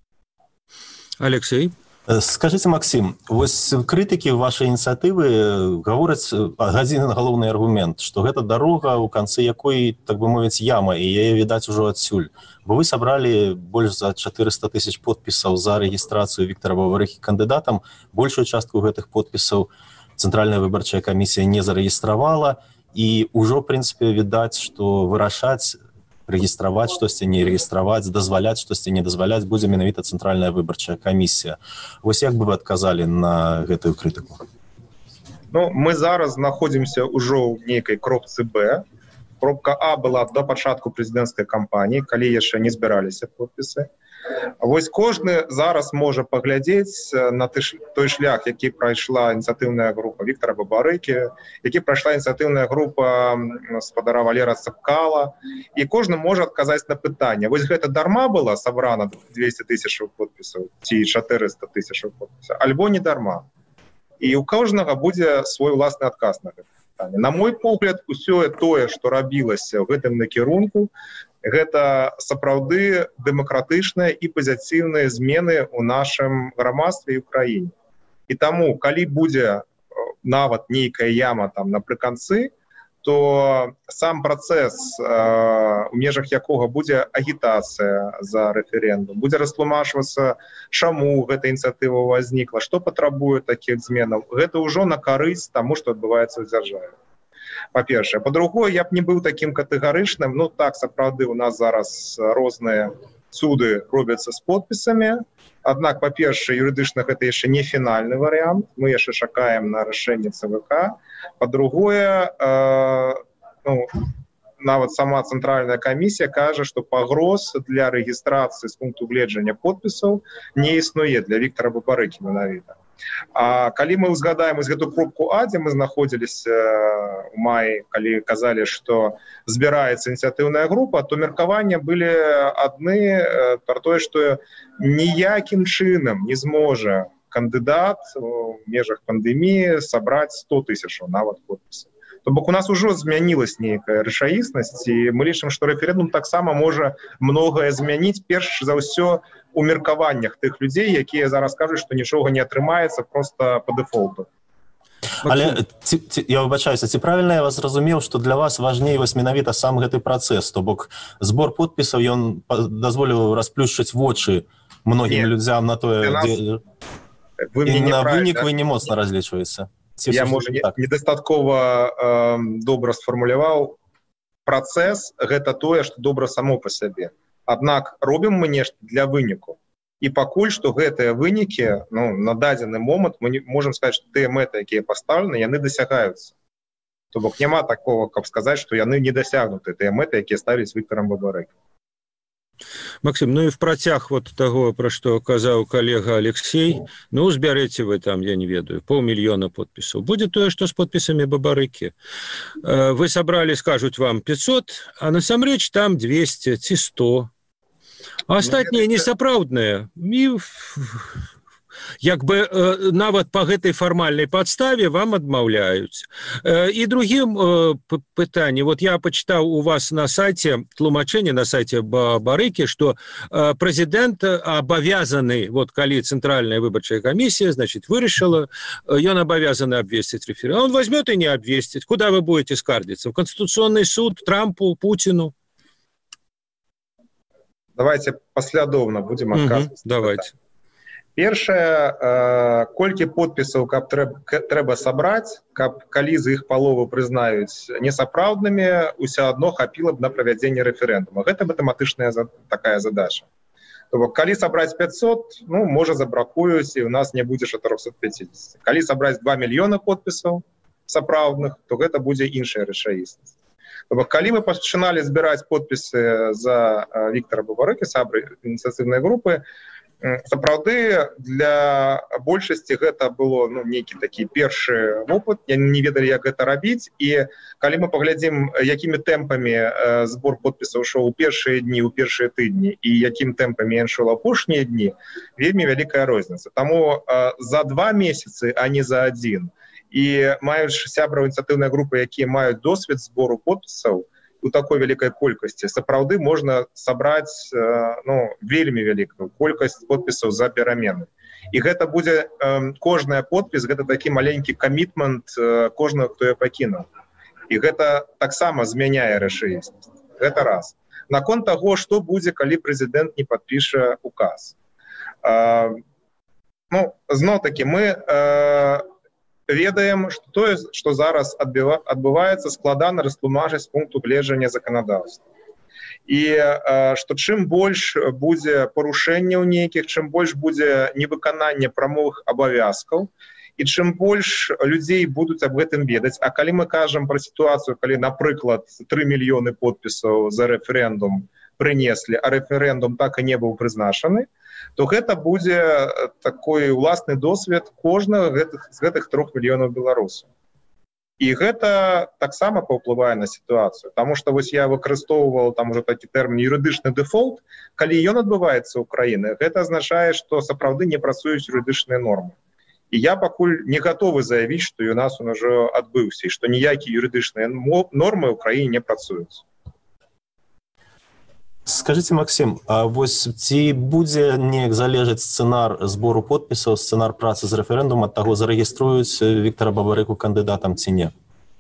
Алексей? Скажите, Максим, вось крытыкі вашай ініцыятывы гавораць адзін галоўны аргумент, што гэта дарога, у канцы якой, так бы мовіць, яма, і яе відаць ужо адсюль. Бо вы сабралі больш за 400 тысяч подпісаў за рэгістрацыю Виктора Бабарыкі кандыдатам. Большую частку гэтых подпісаў Цэнтральная выбарчая камісія не зарэгістравала, і ўжо, в прынцыпе, відаць, што вырашаць, рэгістраваць штосьці, не рэгістраваць, дазваляць штосьці, не дазваляць будзе менавіта Цэнтральная выбарчая камісія. Вось як бы вы адказалі на гэтую крытыку? Ну, мы зараз знаходзімся ўжо ў нейкай кропцы Б. Кропка А была до пачатку прэзідэнцкай кампаніі, калі яшчэ не збіраліся подпісы. Вось кожны зараз можа паглядзець на той шлях, які прайшла ініцыятыўная група Виктора Бабарыкі, які прайшла ініцыятыўная група спадара Валера Цапкала, і кожны можа адказаць на пытанне. Вось гэта дарма была сабрана 200 тысячаў подпісаў ці 400 тысячаў подпісаў, альбо не дарма. І у кожнага будзе свой уласны адказ на гэта пытанне. На мой погляд, усё тое, што рабілася ў гэтым накірунку, гэта сапраўды дэмакратычныя і пазітыўныя змены ў нашым грамадстве і ў краіне. І таму, калі будзе нават нейкая яма там напрыканцы, то сам працэс, у межах якога будзе агітацыя за рэферэндум, будзе растлумачвацца, чаму гэта ініцыятыва ўзнікла, што патрабуе такіх зменаў, гэта ўжо на карысць таму, што адбываецца ў дзяржаве. Па-першае. Па-другое, я б не быў такім катэгарычным. Ну так, сапраўды, у нас зараз розныя цуды робяцца з подпісамі. Аднак, па-першае, юрыдычна гэта яшчэ не фінальны варыянт. Мы яшчэ чакаем на рашэнне ЦВК. Па-другое, нават сама Цэнтральная камісія кажа, што пагроз для рэгістрацыі з пункту гледжання подпісаў не існуе для Виктора Бабарыкі менавіта. А калі мы узгадаем гэту кропку А, дзе мы знаходзіліся ў маі, калі казалі, што збіраецца ініцыятыўная група, то меркаванні былі адны пра тое, што ніякім чынам не зможа кандыдат у межах пандэміі сабраць 100 тысячаў нават подпісаў. То бок у нас ужо змянілась нейкая рэчаіснасць, і мы лічым, што рэферэндум таксама можа многае змяніць, перш за ўсё у меркаваннях тых людзей, якія зараз кажуць, што нічога не атрымаецца проста по дэфолту. Але я выбачаюся, ці правільна я вас зразумеў, што для вас важней вось менавіта сам гэты працэс, то бок збор подпісаў ён дазволіў расплюшчыць вочы многім людзям на тое, і на вынік вы не моцна разлічваеце. Я, можа, недастаткова добра сфармуляваў. Працэс – гэта тое, што добра само па сабе. Аднак робім мы нешта для выніку. І пакуль што гэтыя вынікі, на дадзены момант мы можам сказаць, што тыя мэты, якія пастаўлены, яны дасягаюцца. То бок няма такого, каб сказаць, што яны не дасягнуты, тыя мэты, якія ставілись Віктарам Бабарыкам. Максим, ну и в протяг вот того, про что казаў коллега Алексей, збярэце вы там, я не ведаю, 500 000 подписаў. Будет то, что с подписами Бабарыкі. Вы собрали, скажут вам 500, а насамрэч там 200 ці 100. А астатнія несапраўдныя. І як бы нават по гэтай фармальнай падставе вам адмаўляюць. І другим пытанне, вот я почитал у вас на сайте тлумачэнне на сайте Бабарыкі, что президент обовязаны, вот калі Центральная выборчая комиссия, значит, вырашила, он обовязан обвестить референдум. Он возьмет и не обвестит. Куда вы будете скардиться? В Конституционный суд, Трампу, Путину? Давайте паслядоўна будем адказваць. Давайте. Першае, колькі подпісаў трэба сабраць, каб калі з іх палову прызнаюць несапраўднымі, ўсё адно хапіла б на правядзенне рэферэндума. Гэта матэматычная такая задача. То бок, калі сабраць 500, можа забракуюць, і ў нас не будзе 450. Калі сабраць 2 мільёны подпісаў сапраўдных, то гэта будзе іншая рэчаіснасць. То бок, калі мы пачыналі збіраць подпісы за Віктара Бабарыкі, сябры ініцыятыўнай групы, сапраўды для большасці гэта было нейкі такі першы вопыт, не ведалі, як гэта рабіць, і калі мы паглядзім, якімі тэмпамі збор подпісаў ішоў у першыя дні, у першыя тыдні, і якім тэмпамі ён ішоў апошнія дні, вельмі вялікая розніца. Таму за 2 месяцы, а не за 1, і маючы сябраў ініцыятыўнай групы, якія маюць досвед збору подпісаў, у такой вялікай колькасці, сапраўды можна сабраць вельмі вялікую колькасць подпісаў за перамены. І гэта будзе кожная подпіс, гэта такі маленькі камітмент кожнага, хто я пакінуў. І гэта таксама змяняе рэчаіснасць. Гэта раз. Наконт таго, што будзе, калі прэзідэнт не падпіша указ. Зноў-такі мы ведаем, што тое, што зараз адбываецца, складана растлумачыць з пункту гледжання заканадаўства. І што чым больш будзе парушэнняў нейкіх, чым больш будзе невыканання прамовых абавязкаў, і чым больш людзей будуць аб гэтым ведаць. А калі мы кажам пра сітуацыю, калі, напрыклад, 3 мільёны подпісаў за рэферэндум прынеслі, а рэферэндум так і не быў прызначаны, то гэта будзе такой уласны досвед кожнага з гэтых 3 мільёнаў беларусаў. І гэта таксама паўплывае на сітуацыю. Таму што вось я выкарыстоўваў там ужо такі тэрмін юрыдычны дэфолт. Калі ён адбываецца ў краіне, гэта азначае, што сапраўды не працуюць юрыдычныя нормы. І я пакуль не гатовы заявіць, што у нас он ужо адбыўся, і што ніякія юрыдычныя нормы ў краіне не працуюць. Скажите, Максим, а вось ці будзе неяк залежаць сцэнар збору подпісаў, сцэнар працы з рэферэндумам ад таго, зарэгіструюць Віктара Бабарыку кандыдатам ці не?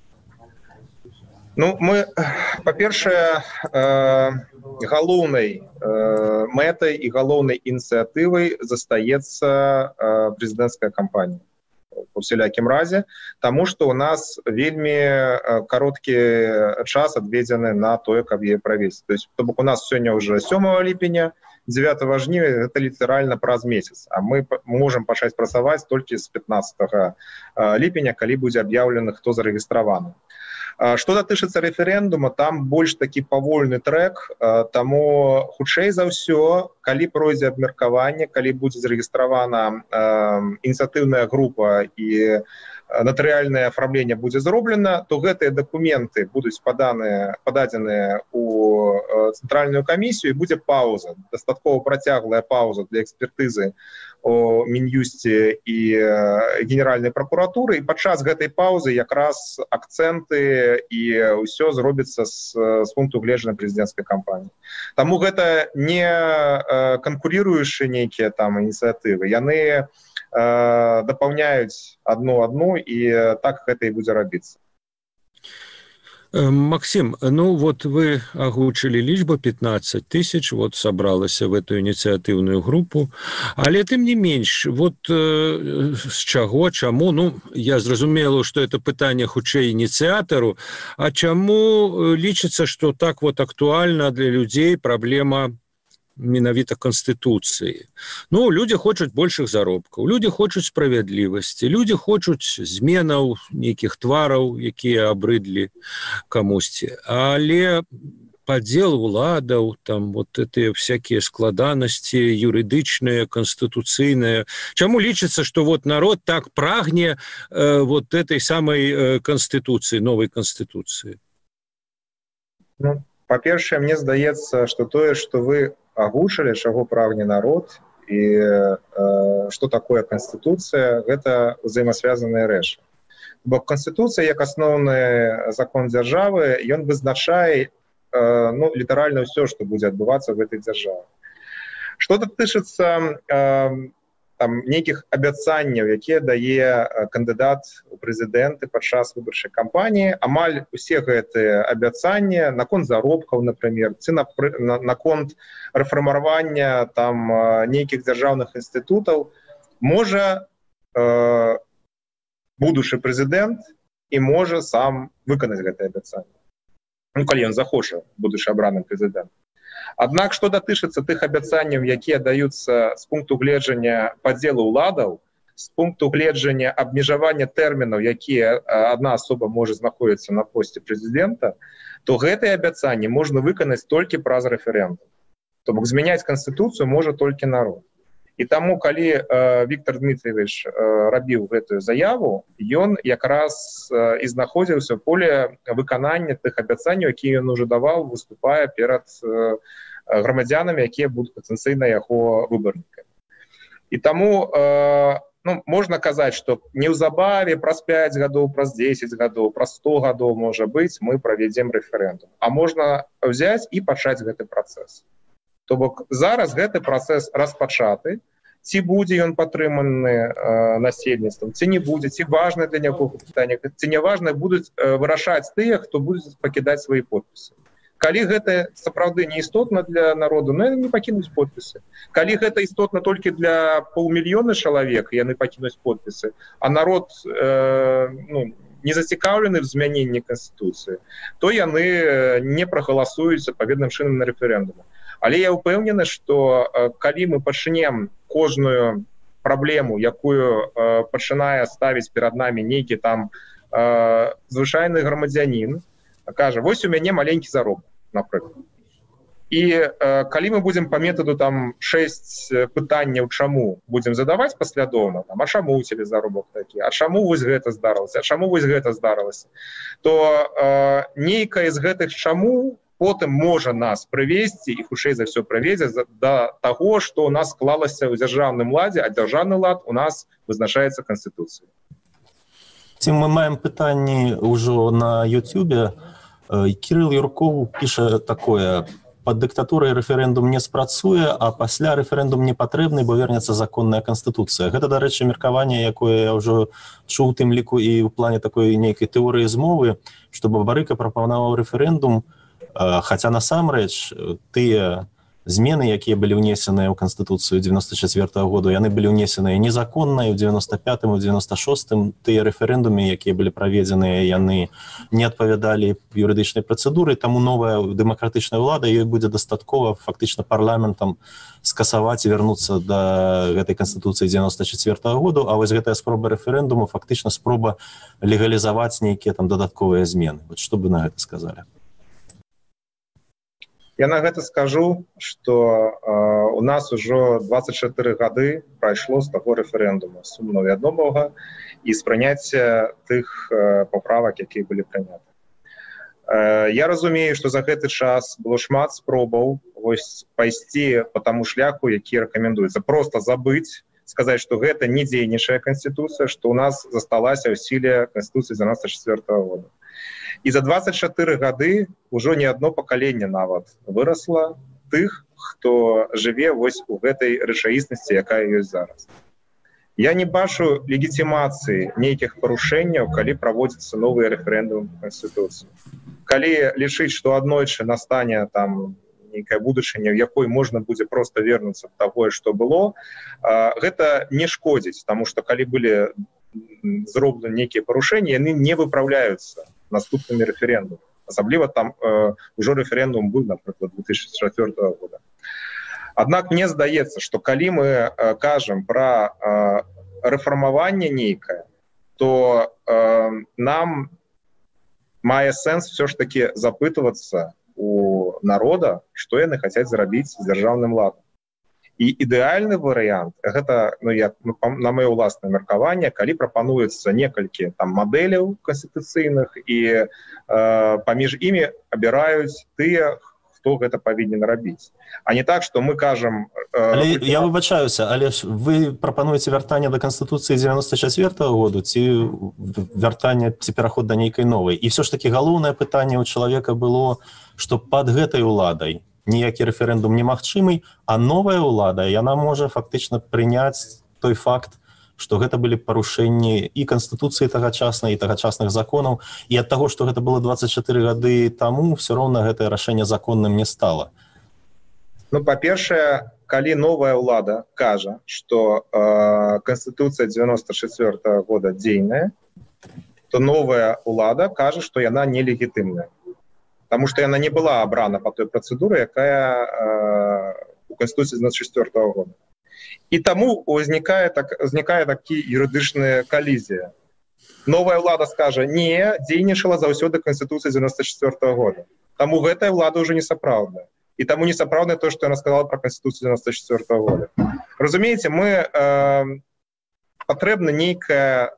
Мы, па-першае, галоўнай мэтай і галоўнай ініцыятывай застаецца прэзідэнцкая кампанія. По всялякім разе, таму што ў нас вельмі кароткі час адведзены на тое, каб яе правесці. То бок у нас сёння ўжо 7 ліпеня, 9 жніўня, гэта літаральна праз месяц, а мы можам пачаць працаваць толькі з 15 ліпеня, калі будзе аб'яўлены, хто зарэгістраваны. Што датычыцца рэферэндума, там больш такі павольны трэк, таму хутчэй за ўсё, калі пройдзе абмеркаванне, калі будзе зарэгістравана ініцыятыўная група і натарыяльнае афармленне будзе зроблена, то гэтыя дакументы будуць пададзеныя ў цэнтральную камісію і будзе пауза, дастаткова працяглая пауза для экспертызы у Мін'юсце і Генеральнай пракуратуры, і падчас гэтай паузы якраз акцэнты і ўсё зробіцца з пункту гледжання прэзідэнцкай кампаніі. Таму гэта не канкурыруючыя нейкія там ініцыятывы, яны дапаўняюць адну і так гэта і будзе рабіцца. Максим, ну вот вы агучили лічбу 15 тысяч, вот собралася в эту инициативную группу, але тым не менш, вот з чаго, чаму, ну, я зразумела, что это пытанне хутчэй инициатору, а чаму лічыцца, что так вот актуальна для людей праблема менавіта Конституцыі. Ну, люди хочуць большых заробкаў, люди хочуць справядлівасці, люди хочуць зменаў нейкіх твараў, якія абрыдлі камусьці. Але падзел уладаў, там вот эти всякие складанасці юрыдычныя, конституцыйныя. Чаму лічыцца, что вот народ так прагне вот этой самой Конституцыі, новой Конституцыі? Ну, па-першае, мне здаецца, что тое, что вы агучылі, чаго прагне народ і што такое Конституцыя, гэта ўзаемасвязаныя рэчы. Бо Конституцыя, як асноўны закон дзяржавы, ён вызначае літаральна ўсё, што будзе адбывацца в гэтай дзяржаве. Што датычыцца нейкіх абяцанняў, якія дае кандыдат у прэзідэнты падчас выбарчай кампаніі, амаль усе гэтыя абяцанні наконт заробкаў, напрыклад, ці наконт рэфармавання там нейкіх дзяржаўных інстытутаў можа будучы прэзідэнт і можа сам выканаць гэтае абяцанне. Ну, калі ён захоча, будучы абраным прэзідэнтам. Аднак, што датычыцца тых абяцанняў, якія даюцца з пункту гледжання падзелу ўладаў, з пункту гледжання абмежавання тэрмінаў, якія адна асоба можа знаходзіцца на посце прэзідэнта, то гэтыя абяцанні можна выканаць толькі праз рэферэндум. То бок змяняць Конституцыю можа толькі народ. І таму, калі Віктор Дмитриевич рабіў гэтую заяву, ён якраз і знаходзіўся ў поле выканання тых абяцанняў, якія ён ужо даваў, выступае перад грамадзянамі, якія будуць патэнцыйна яго выбарнікамі. І таму можна казаць, што неўзабаве праз 5 гадоў, праз 10 гадоў, праз 100 гадоў, можа быць, мы правядзем рэферэндум. А можна ўзяць і пачаць гэты працэс. То бок зараз гэты працэс распачаты, ці будзе ён падтрыманы насельніцтвам, ці не будзе, ці важна для няго пытанне, ці не важна будуць вырашаць тыя, хто будзе пакідаць свае подпісы. Калі гэта сапраўды не істотна для народу, яны не пакінуць подпісы. Калі гэта істотна толькі для 500 000 чалавек, яны пакінуць подпісы, а народ не зацікаўлены в змяненні Конституцыі, то яны не прагаласуюць адпаведным чынам на рэферэндуму. Але я ўпэўнены, што калі мы пачнем кожную праблему, якую пачынае ставіць перад намі нейкі там звычайны грамадзянін, кажа, вось у мяне маленькі заробак, напрыклад. І калі мы будзем па метаду там 6 пытанняў, чаму будзем задаваць паслядоўна, а чаму у цябе заробак такі, а чаму вось гэта здарылася, а чаму вось гэта здарылася, то нейкае з гэтых чаму потым можа нас прывесці і хутчэй за ўсё прыведзе да таго, што у нас склалася ў дзяржаўным ладзе, а дзяржаўны лад у нас вызначаецца Конституцыяй. Мы маем пытанні ўжо на YouTube. Кирилл Юрков піша такое: пад дыктатурай рэферэндум не спрацуе, а пасля рэферэндум не патрэбны, бо вернецца законная Конституцыя. Гэта, дарэчы, меркаванне, якое я ўжо чуў у тым ліку і ў плане такой нейкай тэорыі змовы, што Бабарыка прапанаваў рэферэндум, хаця насамрэч тыя змены, якія былі ўнесеныя ў Конституцыю 94-го году, яны былі ўнесеныя незаконна, і ў 95-м, і ў 96-м тыя рэферэндумы, якія былі праведзеныя, яны не адпавядалі юрыдычнай працэдуры, таму новая дэмакратычная ўлада, ёй будзе дастаткова фактычна парламентам скасаваць і вярнуцца да гэтай Конституцыі 94-го году, а вось гэтая спроба рэферэндуму фактычна спроба легалізаваць нейкія там дадатковыя змены. Вот што бы на гэта сказалі? Я на гэта скажу, што у нас ужо 24 гады прайшло з таго рэферэндума сумнага і аднолькавага і з прыняцця тых паправак, якія былі прыняты. Я разумею, што за гэты час было шмат спробаў пайсці по таму шляху, які рэкамендуецца. Просто забыць, сказаць, што гэта не дзейнічае Канстытуцыя, што ў нас засталася ў сіле Канстытуцыі 94 года. І за 24 гады ўжо не адно пакаленне нават вырасла тых, хто жыве вось у гэтай рэчаіснасці, якая ёсць зараз. Я не бачу легітымацыі нейкіх парушэнняў, калі праводзіцца новы рэферэндум Канстытуцыі. Калі лічыць, што аднойчы настане там нейкая будучыня, в якой можна будзе просто вернуцца да таго, што было, гэта не шкодзіць, таму што калі былі зроблены нейкія парушэнні, яны не выпраўляюцца наступнымі рэферэндумамі. Асабліва там ужо рэферэндум быў, напрыклад, 2004 года. Аднак мне здаецца, што калі мы кажам пра рэфармаванне нейкае, то нам мае сэнс все ж таки запытвацца у народа, што яны хацяць зрабіць з дзяржаўным ладам. І ідэальны варыянт, гэта, на маё ўласнае меркаванне, калі прапануецца некалькі там мадэляў канстытуцыйных і паміж імі абіраюць тыя, хто гэта павінен рабіць. А не так, што мы кажам... Але я выбачаюся, але ж вы прапануеце вяртанне да Канстытуцыі 94 году ці вяртанне, ці пераход да нейкай новай. І все ж таки галоўнае пытанне ў чалавека было, што пад гэтай уладай ніякі рэферэндум немагчымы, а новая ўлада, яна можа фактычна прыняць той факт, што гэта былі парушэнні і Канстытуцыі тагачаснай, і тагачасных законаў, і ад таго, што гэта было 24 гады таму, все роўна гэтае рашэнне законным не стала. Ну, па-першае, калі новая ўлада кажа, што Канстытуцыя 94 года дзейная, то новая ўлада кажа, што яна нелегітымная. Таму што яна не была абрана па той працэдуры, якая у Канстытуцыі 94 года. І таму узнікае такі юрыдычная калізія. Новая ўлада скажа, не, дзейнічала заўсёды Канстытуцыя 94 года. Таму гэтая ўлада ўжо не сапраўдная. І таму не сапраўднае то, што яна сказала пра Канстытуцыю 94 года. Разумееце, мы патрэбна нейкая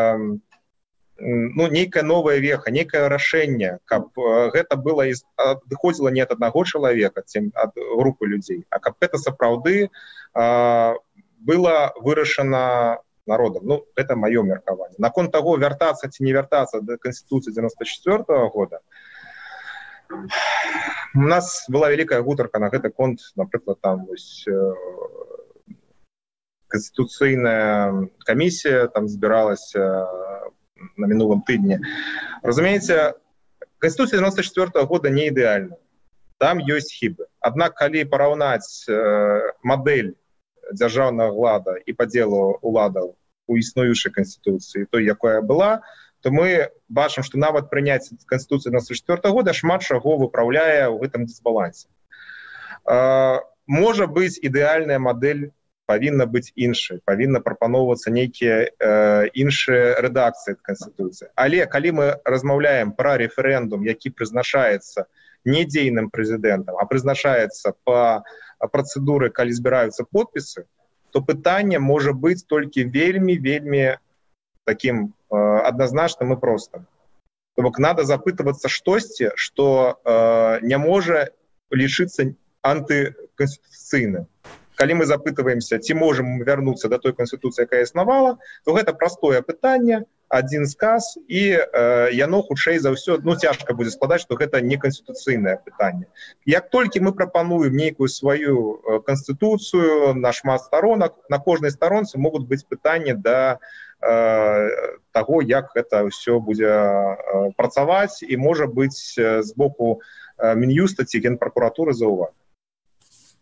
новая веха, нейкае рашэнне, каб гэта было адыходзіла не ад аднаго чалавека, ці ад групы людзей, а каб гэта сапраўды было вырашана народам. Ну, гэта маё меркаванне. Наконт таго, вяртацца ці не вяртацца да Канстытуцыі 94 года, у нас была вялікая гутарка на гэты конт, напрыклад, там вось Канстытуцыйная камісія там збіралася на мінулым тыдні. Разумееце, Канстытуцыя 94 года не ідэальна. Там ёсць хібы. Аднак, калі параўнаць мадэль дзяржаўнага лада і падзелу уладаў у існуючай Канстытуцыі, той, якая была, то мы бачым, што нават прыняцце Канстытуцыі 94 года шмат чаго выпраўляе ў гэтым дысбалансе. Можа быць, ідэальная мадэль павінна быць іншай, павінна прапаноўвацца нейкія іншыя рэдакцыі Канстытуцыі. Але калі мы размаўляем пра рэферэндум, які прызначаецца не дзейным прэзідэнтам, а прызначаецца па працэдуры, калі збіраюцца подпісы, то пытанне можа быць толькі вельмі таким адназначным і простым. То бок, надо запытвацца штосьці, што не можа лічыцца антыканстытуцыйным. Калі мы запытваемся, ці можам вярнуцца да той Канстытуцыі, якая існавала, то гэта простое пытанне, адзін сказ, і яно хутчэй за ўсё, цяжка будзе складаць, што гэта не канстытуцыйнае пытанне. Як толькі мы прапануем нейкую сваю Канстытуцыю на шмат сторонак, на кожнай старонцы могуць быць пытанні да таго, як гэта ўсё будзе працаваць, і можа быць з боку Мін'юста ці Генпракуратуры заўваг.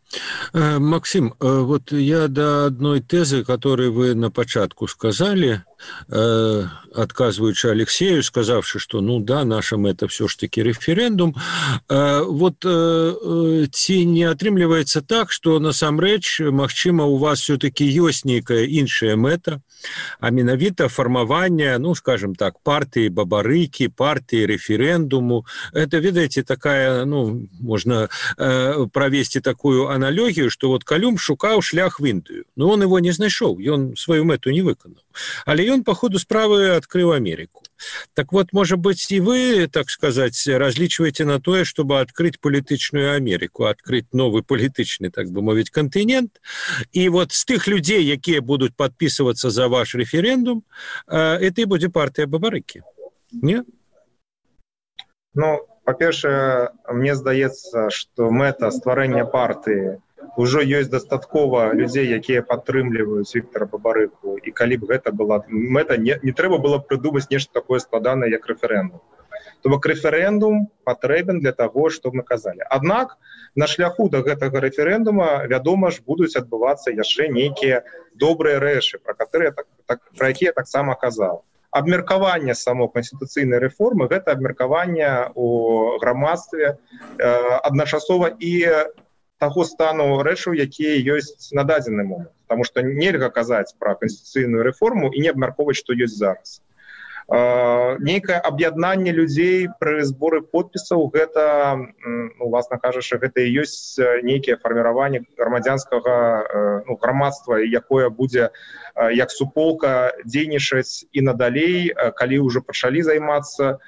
Максим, вот я до одной тезы, которую вы на початку сказали, адказваючы Алексею, сказавшы, што ну да, наша мэта все ж таки референдум. Вот ці не атрымліваецца так, што насамрэч, магчыма, у вас все-таки ёсць нейкая іншая мэта, а менавіта фармаванне, ну, скажем так, партыі Бабарыкі, партыі референдуму. Это, ведаеце, такая, ну, можна правесці такую аналогію, што вот Калюм шукаў шлях в Індыю, но он его не знайшоў, ён сваю мэту не выканаў. Але ён по ходу справы открыл Америку. Так вот, может быть, и вы, так сказать, различиваете на то, чтобы открыть политичную Америку, открыть новый политичный, так бы мовить, континент. И вот с тех людей, которые будут подписываться за ваш референдум, это и будет партия Бабарыкі. Не? Ну, по-перше, мне здаецца, что мэта стварэння партыі ўжо ёсць дастаткова людзей, якія падтрымліваюць Віктара Бабарыку, і калі б гэта была мэта, не трэба было прыдумаць нешта такое складанае, як рэферэндум. То бок рэферэндум патрэбен для таго, што мы казалі. Аднак на шляху да гэтага рэферэндума, вядома ж, будуць адбывацца яшчэ нейкія добрыя рэчы, пра якія таксама казаў. Абмеркаванне само канстытуцыйнай рэформы — гэта абмеркаванне ў грамадстве адначасова і таго стану рэчаў, якія ёсць на дадзены момант. Таму што нельга казаць пра канстытуцыйную рэформу і не абмяркоўваць, што ёсць зараз. Нейкае аб'яднанне людзей пры зборы подпісаў — гэта, уласна кажучы, гэта і ёсць нейкае фарміраванне грамадзянскага грамадства, якое будзе як суполка дзейнічаць і надалей, калі ўжо пачалі займацца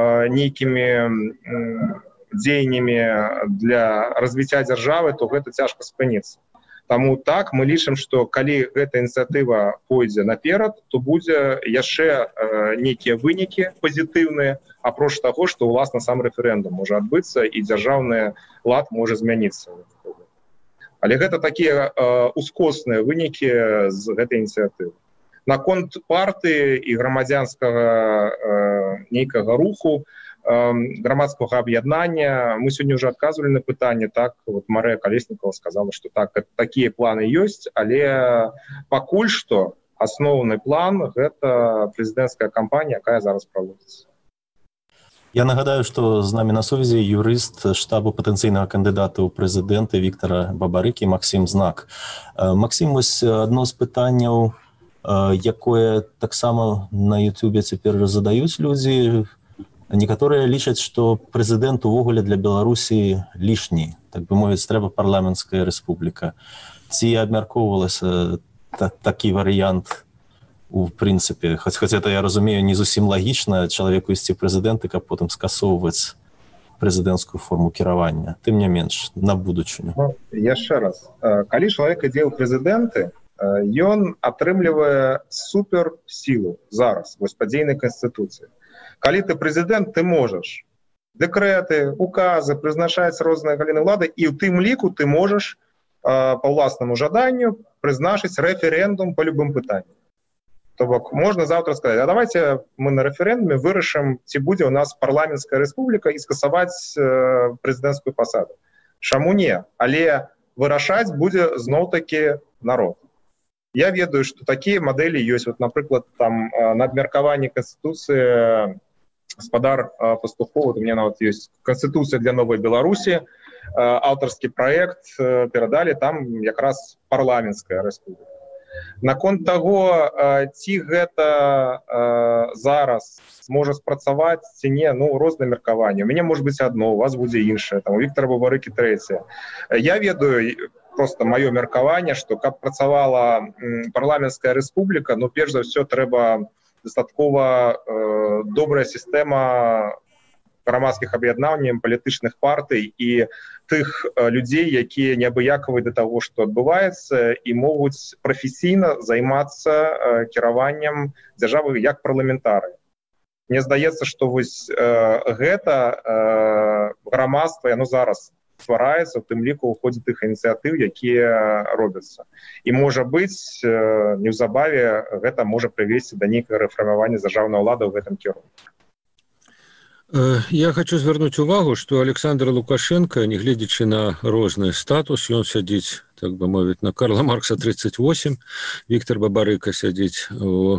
нейкімі дзеяннямі для развіцця дзяржавы, то гэта цяжка спыніцца. Таму так, мы лічым, што калі гэта ініцыятыва пойдзе наперад, то будзе яшчэ нейкія вынікі пазітыўныя, апроч таго, што ўласна сам рэферэндум можа адбыцца і дзяржаўны лад можа змяніцца. Але гэта такія ускосныя вынікі з гэтай ініцыятывы. Наконт партыі і грамадзянскага нейкага руху, грамадскага аб'яднання, мы сёння ўжо адказвалі на пытанне, так, вот Марыя Калеснікова сказала, што так, такія планы ёсць, але пакуль што асноўны план — гэта прэзідэнцкая кампанія, якая зараз праводзіцца. Я нагадаю, што з намі на сувязі юрыст штабу патэнцыйнага кандыдата ў прэзідэнты Віктара Бабарыкі Максім Знак. Максім, вось адно з пытанняў, якое таксама на Ютубе цяпер задаюць людзі. Некаторыя лічаць, што прэзідэнт увогуле для Беларусі лішні, так бы мовіць, трэба парламенцкая рэспубліка. Ці абмяркоўвалася такі варыянт у прынцыпе? Хоць это, я разумею, не зусім лагічна чалавеку ісці прэзідэнты, каб потым скасоўваць прэзідэнцкую форму кіравання. Тым не менш, на будучыню. Яшчэ раз. Калі чалавек ідзе ў прэзідэнты, ён атрымлівае суперсілу зараз, вось па дзейнай канстытуцыі. Калі ты прэзідэнт, ты можаш дэкрэты, указы, прызначаць розныя галіны ўлады, і ў тым ліку ты можаш па ўласнаму жаданню прызначыць рэферэндум па любым пытанні. То бок можна заўтра сказаць: а давайте мы на рэферэндуме вырашым, ці будзе ў нас парламенцкая рэспубліка, і скасаваць прэзідэнцкую пасаду. Чаму не? Але вырашаць будзе зноў-такі народ. Я ведаю, што такія мадэлі ёсць. Вот, напрыклад, там на абмеркаванні канстытуцыі гаспадар Пастухов, у меня нават ёсць Конституція для новой Беларусі, аўтарскі праект перадалі, там якраз парламенцкая рэспубліка. Наконт таго, ці гэта зараз можа спрацаваць, ці не, ну, рознае меркаванне. У мяне можа быць адно, у вас будзе іншае, там у Віктара Бабарыкі трэцяе. Я ведаю, просто маё меркаванне, што каб працавала парламенцкая рэспубліка, ну, перш за ўсё трэба дастаткова добрая сістэма грамадскіх аб'яднанняў, палітычных партый і тых людзей, якія неабыякавыя да таго, што адбываецца, і могуць прафесійна займацца кіраваннем дзяржавы як парламентары. Мне здаецца, што вось гэта грамадства, яно зараз ствараецца, у тым ліку ў ходзе тых ініцыятыў, якія робяцца. І можа быць, неўзабаве гэта можа прывесці да нейкага рэфармавання дзяржаўнай улады ў гэтым кірунку. Я хочу звярнуць увагу, што Александр Лукашенко, нягледзячы на розны статус, ён сядзіць, так бы мовіць, на Карла Маркса 38, Віктар Бабарыка сядзіць у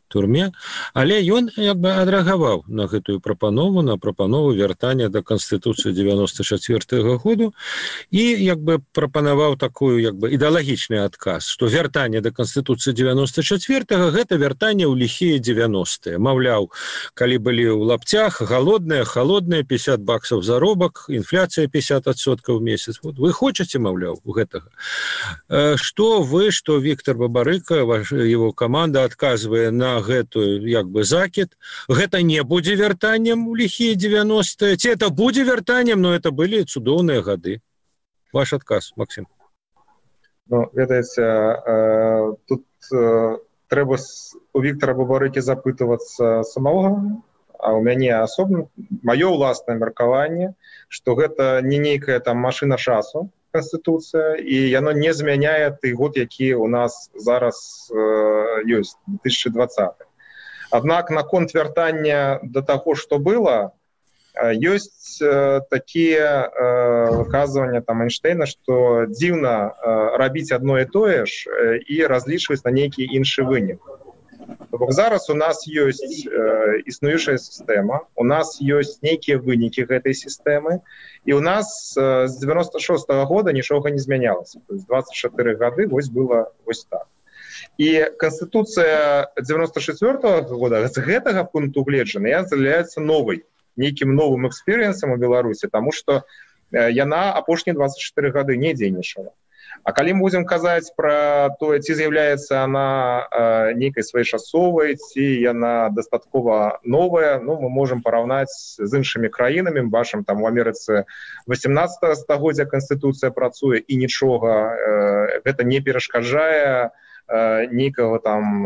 турме, але ён як бы адрэагаваў на гэтую прапанову, на прапанову вяртання да Канстытуцыі 94-го году і як бы прапанаваў такую як бы ідэалагічны адказ, што вяртанне да Канстытуцыі 94-го гэта вяртанне ў ліхія 90-е. Маўляў, калі былі ў лапцях, голодныя, холодныя, 50 баксов заробак, інфляцыя 50% в месяц. Вот вы хочаце, маўляў, гэтага. Што вы, што Віктор Бабарыка, его команда адказвае на гэтую як бы закид, гэта не будзе вяртаннем у ліхія 90-е, ці это будзе вяртаннем, но это былі цудоўныя гады. Ваш адказ, Максим. Ну, ведаеце, тут трэба у Віктора Бабарыкі запытвацца самого, а у мяне асобна маё ўласнае меркаванне, што гэта не нейкая там машына часу, Конституция, и оно не змяняе той год, які у нас зараз ёсць, 2020. Аднак наконт вяртання до таго, што было, ёсць такія выказванні там Эйнштейна, што дзіўна рабіць адно і тое ж і разлічваць на нейкі іншы вынік. Зараз у нас ёсць існуючая сістэма, у нас ёсць нейкія вынікі гэтай сістэмы, і у нас з 96-го года нічога не змянялася. То есть 24 гады вось было вось так. І Конституцыя 94-го года з гэтага пункту гледжання з'яўляецца новай, нейкім новым эксперыенсам у Беларусі, таму што яна апошнія 24 гады не дзейнічала. А калі мы будзем казаць пра тое, ці з'яўляецца она нейкай своечасовай, ці яна дастаткова новая, ну, мы можам параўнаць з іншымі краінамі. Мы бачым, там у Амерыцы 18 стагоддзя Канстытуцыя працуе, і нічога гэта не перашкаджае нейкага там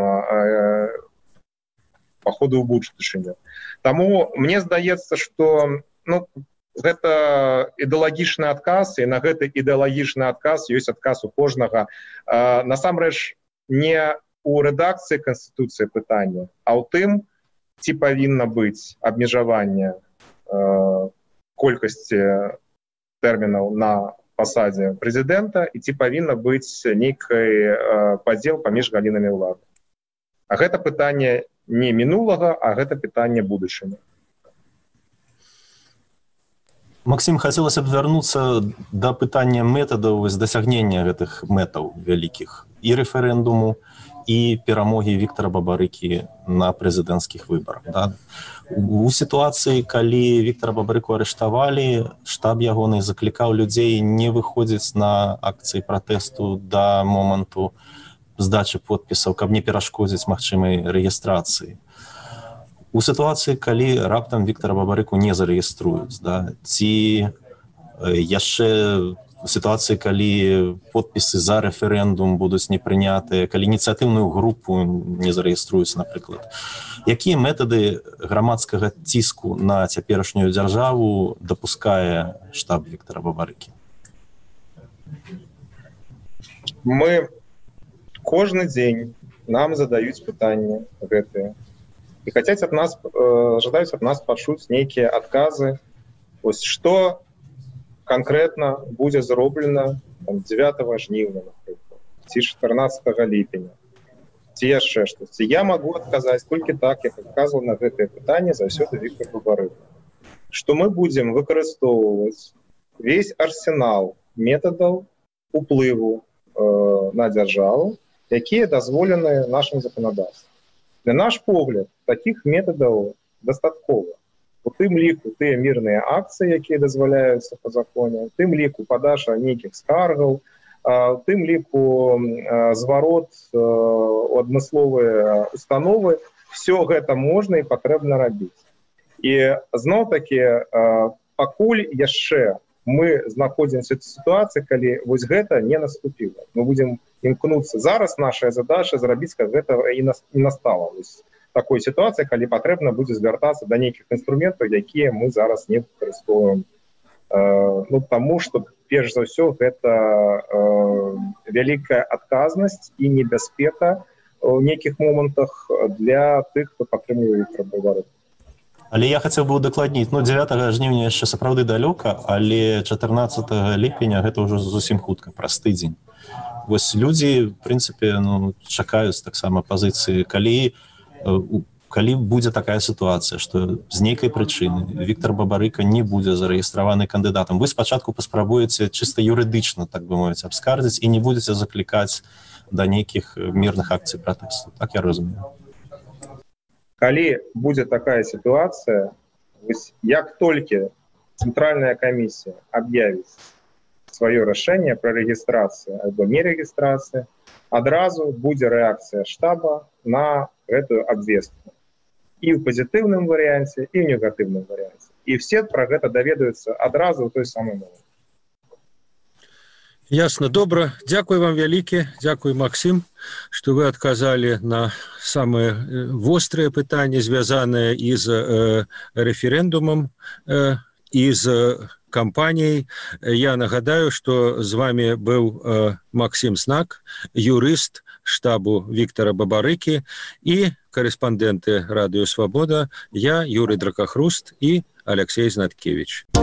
паходу ў будучыню. Таму мне здаецца, што гэта ідэалагічны адказ, і на гэты ідэалагічны адказ ёсць адказ у кожнага. Насамрэч, не у рэдакцыі Канстытуцыі пытання, а ў тым, ці павінна быць абмежаванне колькасці тэрмінаў на пасадзе прэзідэнта, і ці павінна быць нейкай падзел паміж галінамі ўлады. А гэта пытанне не мінулага, а гэта пытанне будучыні. Максим, хацелася б вярнуцца да пытання метадаў дасягнення гэтых мэтаў вялікіх і рэферэндуму, і перамогі Віктора Бабарыкі на прэзідэнцкіх выбарах. Да? У сітуацыі, калі Віктора Бабарыку арыштавалі, штаб ягоны заклікаў людзей не выходзіць на акцыі пратэсту да моманту здачы подпісаў, каб не перашкодзіць магчымай рэгістрацыі. У сітуацыі, калі раптам Віктора Бабарыку не зарэгіструюць, да? Ці яшчэ у сітуацыі, калі подпісы за рэферэндум будуць не прынятыя, калі ініцыятыўную групу не зарэгіструюць, напрыклад. Якія метады грамадскага ціску на цяперашнюю дзяржаву дапускае штаб Віктора Бабарыкі? Мы кожны дзень нам задаюць пытанні гэтыя. І хацяць ад нас, жадаюць ад нас пачуць нейкія адказы, ось што канкрэтна будзе зроблена 9 жніўня, напрыклад, ці 14 ліпеня, ці яшчэ штосьці. Я магу адказаць толькі так, як адказваў на гэтыя пытанні заўсёды Віктор Бабарыка. Што мы будзем выкарыстоўваць весь арсенал метадаў уплыву на дзяржаву, якія дазволены нашым заканадаўствам. На наш погляд, таких методаў дастаткова. У тым ліку тыя мірныя акцыі, якія дазваляюцца па законе, у тым ліку падача нейкіх скаргаў, у тым ліку зварот у адмысловыя установы. Все гэта можна і патрэбна рабіць. І зноў-такі, пакуль яшчэ мы знаходзімся ў сітуацыі, калі вось гэта не наступіла. Мы будзем імкнуцца. Зараз наша задача зрабіць, каб гэта і настала. Вось такой сітуацыі, калі патрэбна будзе звяртацца да нейкіх інструментаў, якія мы зараз не выкарыстоўваем. Таму што, перш за ўсё, гэта вялікая адказнасць і небяспека ў нейкіх момантах для тых, хто падтрымлівае Віктора Бабарыку. Але я хацеў бы удакладніць, 9 жніўня яшчэ сапраўды далёка, але 14 ліпеня гэта ўжо зусім хутка, праз тыдзень. Вось людзі, в прынцыпе, чакаюць таксама пазіцыі. Калі калі будзе такая сітуацыя, што з нейкай прычыны Віктор Бабарыка не будзе зарэгістраваны кандыдатам, вы спачатку паспрабуеце чыста юрыдычна, так бы мовіць, абскардзіць і не будзеце заклікаць да нейкіх мірных акцый пратэсту. Так я разумею. Калі будзе такая сітуацыя, як толькі Цэнтральная камісія аб'явіць сваё рашэнне пра рэгістрацыю альбо нерэгістрацыю, адразу будзе рэакцыя штаба на гэтую абвестку. І ў пазітыўным варыянце, і ў негатыўным варыянце. І все пра гэта даведаюцца адразу ў той самы момент. Ясно, добра. Дзякуй вам вялікі. Дзякуй, Максим, што вы адказалі на самыя вострыя пытанні, звязаныя і з рэферэндумам, і з кампаніяй. Я нагадаю, што з вами быў Максим Знак, юрыст штабу Віктора Бабарыкі і корэспандэнты Радыё Свабода, я, Юрый Дракахруст і Алексей Знаткевич.